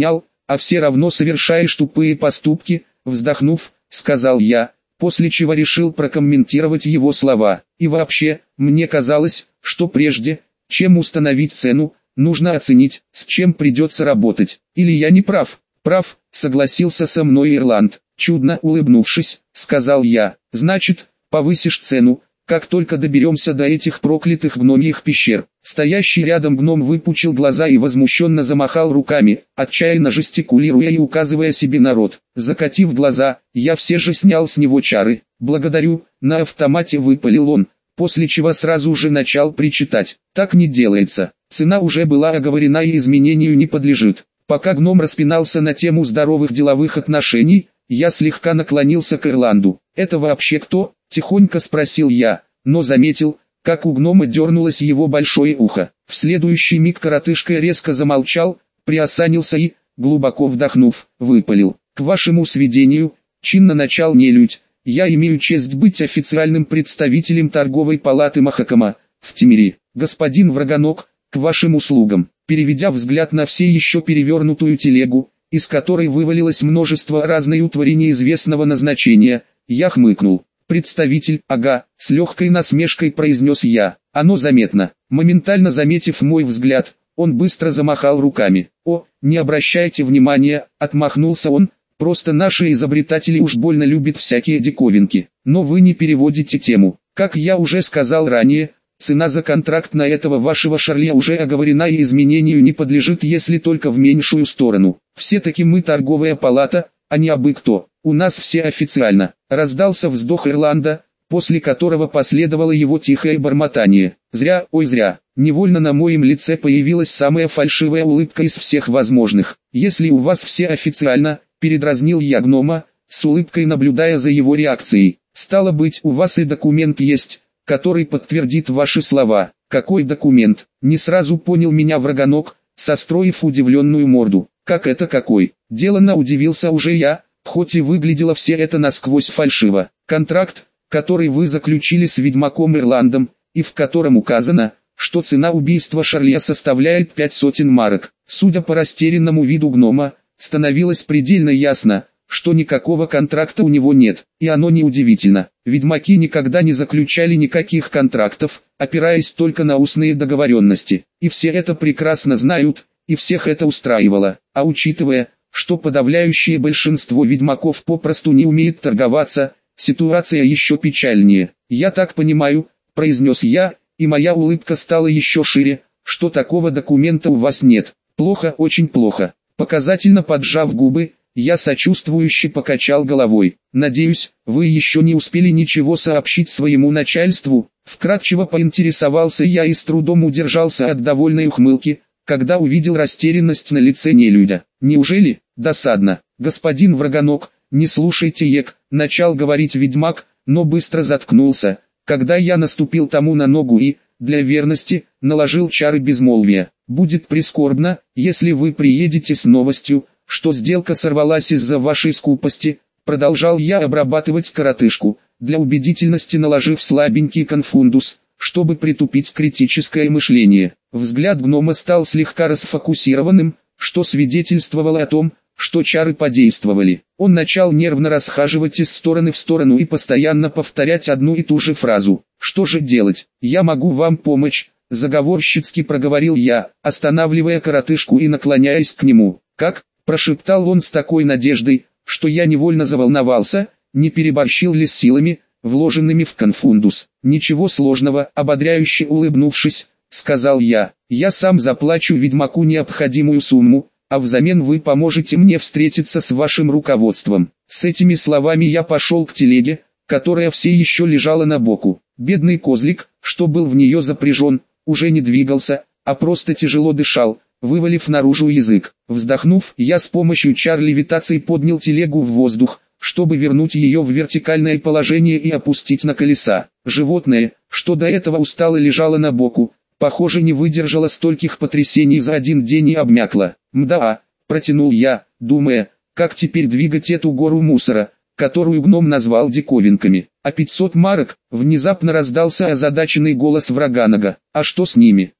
а все равно совершаешь тупые поступки, вздохнув, сказал я, после чего решил прокомментировать его слова. И вообще, мне казалось, что прежде, чем установить цену, нужно оценить, с чем придется работать. Или я не прав? Прав, согласился со мной Ирланд. Чудно улыбнувшись, сказал я, значит, повысишь цену, как только доберемся до этих проклятых гномьих пещер. Стоящий рядом гном выпучил глаза и возмущенно замахал руками, отчаянно жестикулируя и указывая себе на рот. Закатив глаза, я все же снял с него чары. «Благодарю», на автомате выпалил он, после чего сразу же начал причитать. «Так не делается, цена уже была оговорена и изменению не подлежит». Пока гном распинался на тему здоровых деловых отношений, я слегка наклонился к Ирланду. «Это вообще кто?» – тихонько спросил я, но заметил, как у гнома дернулось его большое ухо. В следующий миг коротышка резко замолчал, приосанился и, глубоко вдохнув, выпалил. «К вашему сведению, чинно начал нелюдь, я имею честь быть официальным представителем торговой палаты Махакама, в Тимире. Господин Враганок, к вашим услугам». Переведя взгляд на все еще перевернутую телегу, из которой вывалилось множество разной утвари неизвестного назначения, я хмыкнул. «Представитель, ага», с легкой насмешкой произнес я. «Оно заметно». Моментально заметив мой взгляд, он быстро замахал руками. «О, не обращайте внимания», отмахнулся он, «просто наши изобретатели уж больно любят всякие диковинки. Но вы не переводите тему. Как я уже сказал ранее, цена за контракт на этого вашего Шарля уже оговорена и изменению не подлежит, если только в меньшую сторону. Все-таки мы торговая палата, а не абы кто. У нас все официально». Раздался вздох Ирланда, после которого последовало его тихое бормотание. «Зря, ой зря». Невольно на моем лице появилась самая фальшивая улыбка из всех возможных. «Если у вас все официально», передразнил я гнома, с улыбкой наблюдая за его реакцией. «Стало быть, у вас и документ есть, который подтвердит ваши слова». «Какой документ?» Не сразу понял меня Враганок, состроив удивленную морду. «Как это какой?» Деланно удивился уже я, хоть и выглядело все это насквозь фальшиво. «Контракт, который вы заключили с ведьмаком Ирландом, и в котором указано, что цена убийства Шарля составляет 500 марок». Судя по растерянному виду гнома, становилось предельно ясно, что никакого контракта у него нет, и оно неудивительно. Ведьмаки никогда не заключали никаких контрактов, опираясь только на устные договоренности, и все это прекрасно знают, и всех это устраивало. А учитывая, что подавляющее большинство ведьмаков попросту не умеет торговаться, ситуация еще печальнее. «Я так понимаю», – произнес я, и моя улыбка стала еще шире, «что такого документа у вас нет». «Плохо, очень плохо». Показательно поджав губы, я сочувствующе покачал головой. «Надеюсь, вы еще не успели ничего сообщить своему начальству?» Вкратчиво поинтересовался я и с трудом удержался от довольной ухмылки, когда увидел растерянность на лице нелюдя. «Неужели?» «Досадно. Господин Враганок, не слушайте ек», начал говорить ведьмак, но быстро заткнулся, когда я наступил тому на ногу и, для верности, наложил чары безмолвия. «Будет прискорбно, если вы приедете с новостью, что сделка сорвалась из-за вашей скупости», продолжал я обрабатывать коротышку, для убедительности наложив слабенький конфундус, чтобы притупить критическое мышление. Взгляд гнома стал слегка расфокусированным, что свидетельствовало о том, что чары подействовали. Он начал нервно расхаживать из стороны в сторону и постоянно повторять одну и ту же фразу. «Что же делать? Я могу вам помочь», заговорщицки проговорил я, останавливая коротышку и наклоняясь к нему. «Как?» – прошептал он с такой надеждой, что я невольно заволновался, не переборщил ли с силами, вложенными в конфундус. «Ничего сложного», – ободряюще улыбнувшись, сказал я. «Я сам заплачу ведьмаку необходимую сумму, а взамен вы поможете мне встретиться с вашим руководством». С этими словами я пошел к телеге, которая все еще лежала на боку. Бедный козлик, что был в нее запряжен, уже не двигался, а просто тяжело дышал, вывалив наружу язык. Вздохнув, я с помощью чар левитации поднял телегу в воздух, чтобы вернуть ее в вертикальное положение и опустить на колеса. Животное, что до этого устало лежало на боку, похоже, не выдержало стольких потрясений за один день и обмякло. «Мда», протянул я, думая, как теперь двигать эту гору мусора, которую гном назвал диковинками. «А 500 марок?» Внезапно раздался озадаченный голос Враганога. «А что с ними?»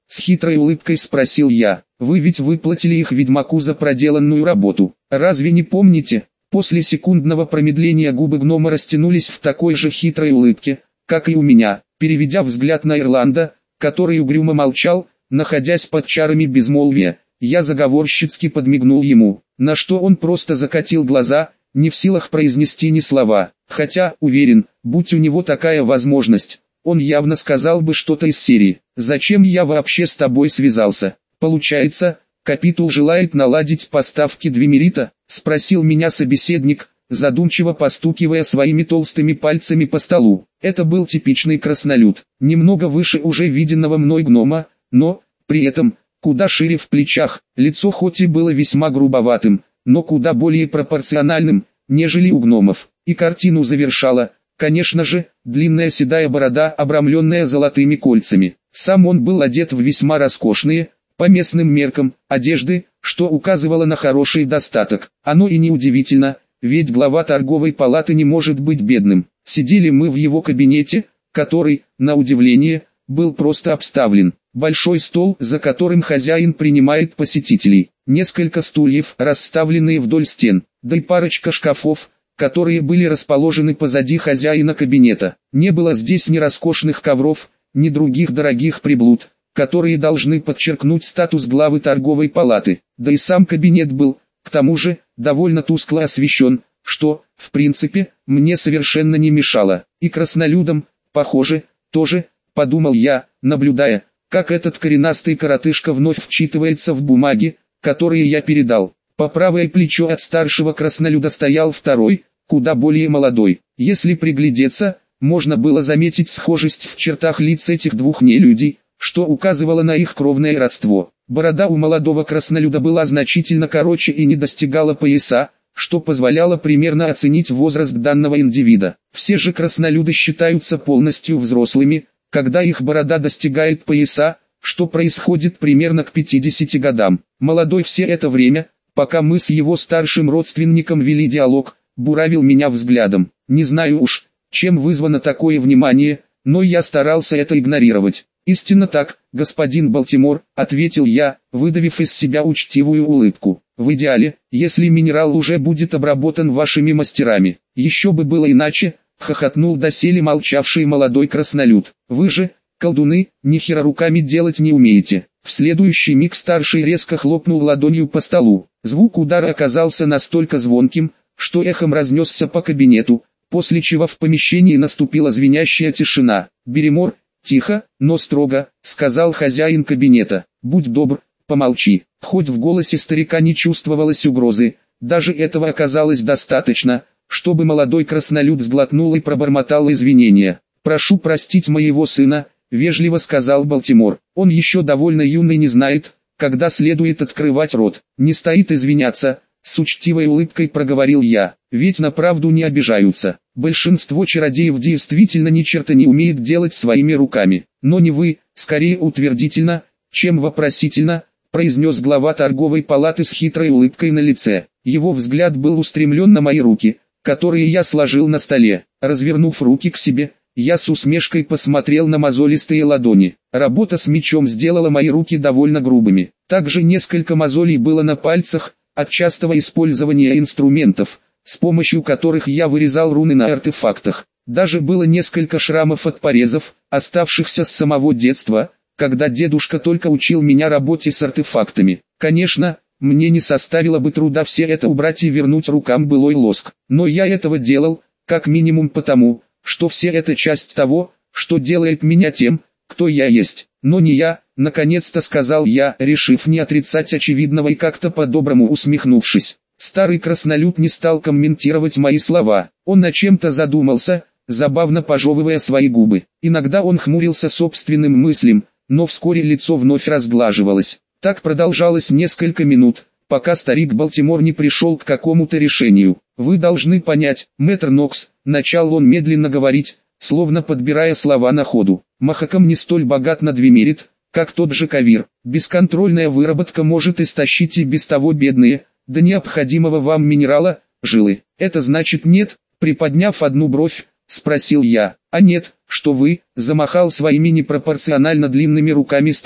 С хитрой улыбкой спросил я. Вы ведь выплатили их ведьмаку за проделанную работу. Разве не помните? После секундного промедления губы гнома растянулись в такой же хитрой улыбке, как и у меня. Переведя взгляд на Ирланда, который угрюмо молчал, находясь под чарами безмолвия, я заговорщицки подмигнул ему, на что он просто закатил глаза, не в силах произнести ни слова. Хотя, уверен, будь у него такая возможность, он явно сказал бы что-то из серии: «Зачем я вообще с тобой связался?» «Получается, Капитул желает наладить поставки двемерита?» — спросил меня собеседник, задумчиво постукивая своими толстыми пальцами по столу. Это был типичный краснолюд, немного выше уже виденного мной гнома, но, при этом, куда шире в плечах. Лицо хоть и было весьма грубоватым, но куда более пропорциональным, нежели у гномов. И картину завершала, конечно же, длинная седая борода, обрамленная золотыми кольцами. Сам он был одет в весьма роскошные, по местным меркам, одежды, что указывало на хороший достаток. Оно и не удивительно, ведь глава торговой палаты не может быть бедным. Сидели мы в его кабинете, который, на удивление, был просто обставлен. Большой стол, за которым хозяин принимает посетителей. Несколько стульев, расставленные вдоль стен, да и парочка шкафов, которые были расположены позади хозяина кабинета. Не было здесь ни роскошных ковров, ни других дорогих приблуд, которые должны подчеркнуть статус главы торговой палаты. Да и сам кабинет был, к тому же, довольно тускло освещен, что, в принципе, мне совершенно не мешало. И краснолюдам, похоже, тоже, подумал я, наблюдая, как этот коренастый коротышка вновь вчитывается в бумаги, которые я передал. По правое плечо от старшего краснолюда стоял второй, куда более молодой. Если приглядеться, можно было заметить схожесть в чертах лиц этих двух нелюдей, что указывало на их кровное родство. Борода у молодого краснолюда была значительно короче и не достигала пояса, что позволяло примерно оценить возраст данного индивида. Все же краснолюды считаются полностью взрослыми, когда их борода достигает пояса, что происходит примерно к 50 годам. Молодой все это время, пока мы с его старшим родственником вели диалог, буравил меня взглядом. Не знаю уж, чем вызвано такое внимание, но я старался это игнорировать. «Истинно так, господин Балтимор», — ответил я, выдавив из себя учтивую улыбку. «В идеале, если минерал уже будет обработан вашими мастерами. Еще бы было иначе», — хохотнул доселе молчавший молодой краснолюд. «Вы же, колдуны, ни хера руками делать не умеете». В следующий миг старший резко хлопнул ладонью по столу. Звук удара оказался настолько звонким, что эхом разнесся по кабинету, после чего в помещении наступила звенящая тишина. «Беремор, тихо, но строго», — сказал хозяин кабинета. «Будь добр, помолчи». Хоть в голосе старика не чувствовалось угрозы, даже этого оказалось достаточно, чтобы молодой краснолюд сглотнул и пробормотал извинения. «Прошу простить моего сына», — вежливо сказал Балтимор. «Он еще довольно юный, не знает, когда следует открывать рот». «Не стоит извиняться», — с учтивой улыбкой проговорил я, «ведь на правду не обижаются. Большинство чародеев действительно ни черта не умеет делать своими руками. Но не вы», — скорее утвердительно, чем вопросительно, произнес глава торговой палаты с хитрой улыбкой на лице. Его взгляд был устремлен на мои руки, которые я сложил на столе. Развернув руки к себе, я с усмешкой посмотрел на мозолистые ладони. Работа с мечом сделала мои руки довольно грубыми. Также несколько мозолей было на пальцах, от частого использования инструментов, с помощью которых я вырезал руны на артефактах. Даже было несколько шрамов от порезов, оставшихся с самого детства, когда дедушка только учил меня работе с артефактами. Конечно, мне не составило бы труда все это убрать и вернуть рукам былой лоск. Но я этого делал, как минимум потому, что все это часть того, что делает меня тем, кто я есть. Но не я, наконец-то сказал я, решив не отрицать очевидного и как-то по-доброму усмехнувшись. Старый краснолюд не стал комментировать мои слова. Он о чем-то задумался, забавно пожевывая свои губы. Иногда он хмурился собственным мыслям, но вскоре лицо вновь разглаживалось. Так продолжалось несколько минут, пока старик Балтимор не пришел к какому-то решению. «Вы должны понять, мэтр Нокс», — начал он медленно говорить, словно подбирая слова на ходу. «Махакам не столь богат на двемерит, как тот же Кавир. Бесконтрольная выработка может истощить и без того бедные, до необходимого вам минерала, жилы. Это значит нет?» Приподняв одну бровь, спросил я. «А нет, что вы», — замахал своими непропорционально длинными руками старик.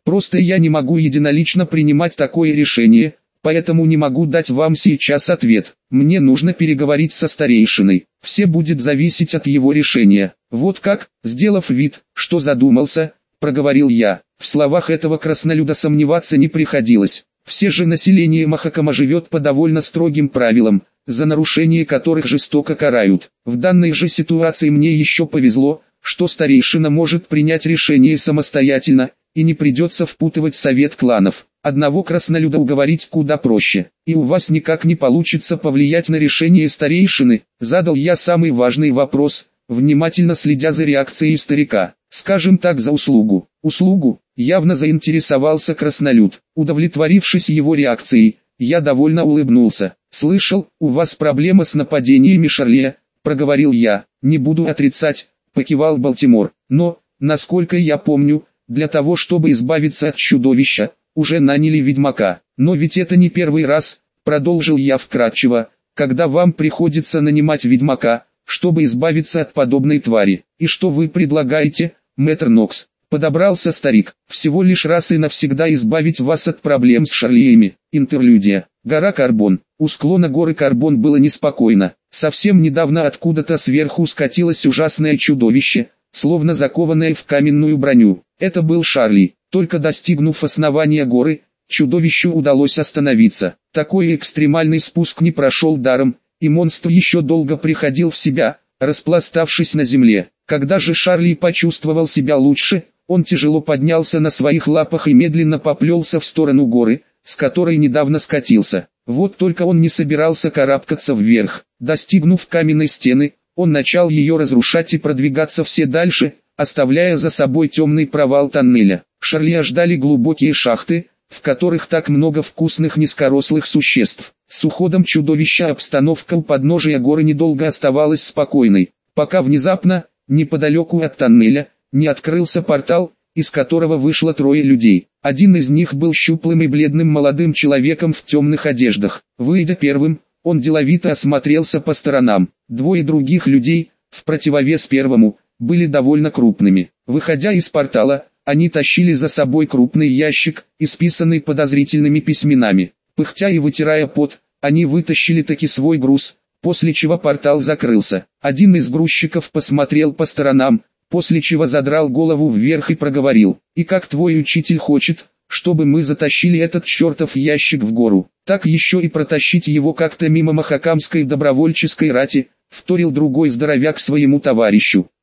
Просто я не могу единолично принимать такое решение, поэтому не могу дать вам сейчас ответ. Мне нужно переговорить со старейшиной. Все будет зависеть от его решения. Вот как, сделав вид, что задумался, проговорил я. В словах этого краснолюда сомневаться не приходилось. Все же население Махакама живет по довольно строгим правилам, за нарушение которых жестоко карают. В данной же ситуации мне еще повезло, что старейшина может принять решение самостоятельно, и не придется впутывать совет кланов. Одного краснолюда уговорить куда проще, и у вас никак не получится повлиять на решение старейшины. Задал я самый важный вопрос, внимательно следя за реакцией старика. Скажем так, за услугу. Услугу? Явно заинтересовался краснолюд. Удовлетворившись его реакцией, я довольно улыбнулся. «Слышал, у вас проблема с нападениями Шарлея», — проговорил я. «Не буду отрицать», — покивал Балтимор. «Но, насколько я помню, для того чтобы избавиться от чудовища, уже наняли ведьмака. Но ведь это не первый раз», — продолжил я вкратчиво, «когда вам приходится нанимать ведьмака, чтобы избавиться от подобной твари. И что вы предлагаете, мэтр Нокс?» Подобрался старик. «Всего лишь раз и навсегда избавить вас от проблем с Шарлеями». Интерлюдия. Гора Карбон. У склона горы Карбон было неспокойно. Совсем недавно откуда-то сверху скатилось ужасное чудовище, словно закованное в каменную броню. Это был Шарли. Только достигнув основания горы, чудовищу удалось остановиться. Такой экстремальный спуск не прошел даром, и монстр еще долго приходил в себя, распластавшись на земле. Когда же Шарли почувствовал себя лучше, он тяжело поднялся на своих лапах и медленно поплелся в сторону горы, с которой недавно скатился. Вот только он не собирался карабкаться вверх. Достигнув каменной стены, он начал ее разрушать и продвигаться все дальше, оставляя за собой темный провал тоннеля. Шарли ждали глубокие шахты, в которых так много вкусных низкорослых существ. С уходом чудовища обстановка у подножия горы недолго оставалась спокойной, пока внезапно, неподалеку от тоннеля, не открылся портал, из которого вышло трое людей. Один из них был щуплым и бледным молодым человеком в темных одеждах. Выйдя первым, он деловито осмотрелся по сторонам. Двое других людей, в противовес первому, были довольно крупными. Выходя из портала, они тащили за собой крупный ящик, исписанный подозрительными письменами. Пыхтя и вытирая пот, они вытащили таки свой груз, после чего портал закрылся. Один из грузчиков посмотрел по сторонам, после чего задрал голову вверх и проговорил: «И как твой учитель хочет, чтобы мы затащили этот чертов ящик в гору, так еще и протащить его как-то мимо Махакамской добровольческой рати», — вторил другой здоровяк своему товарищу.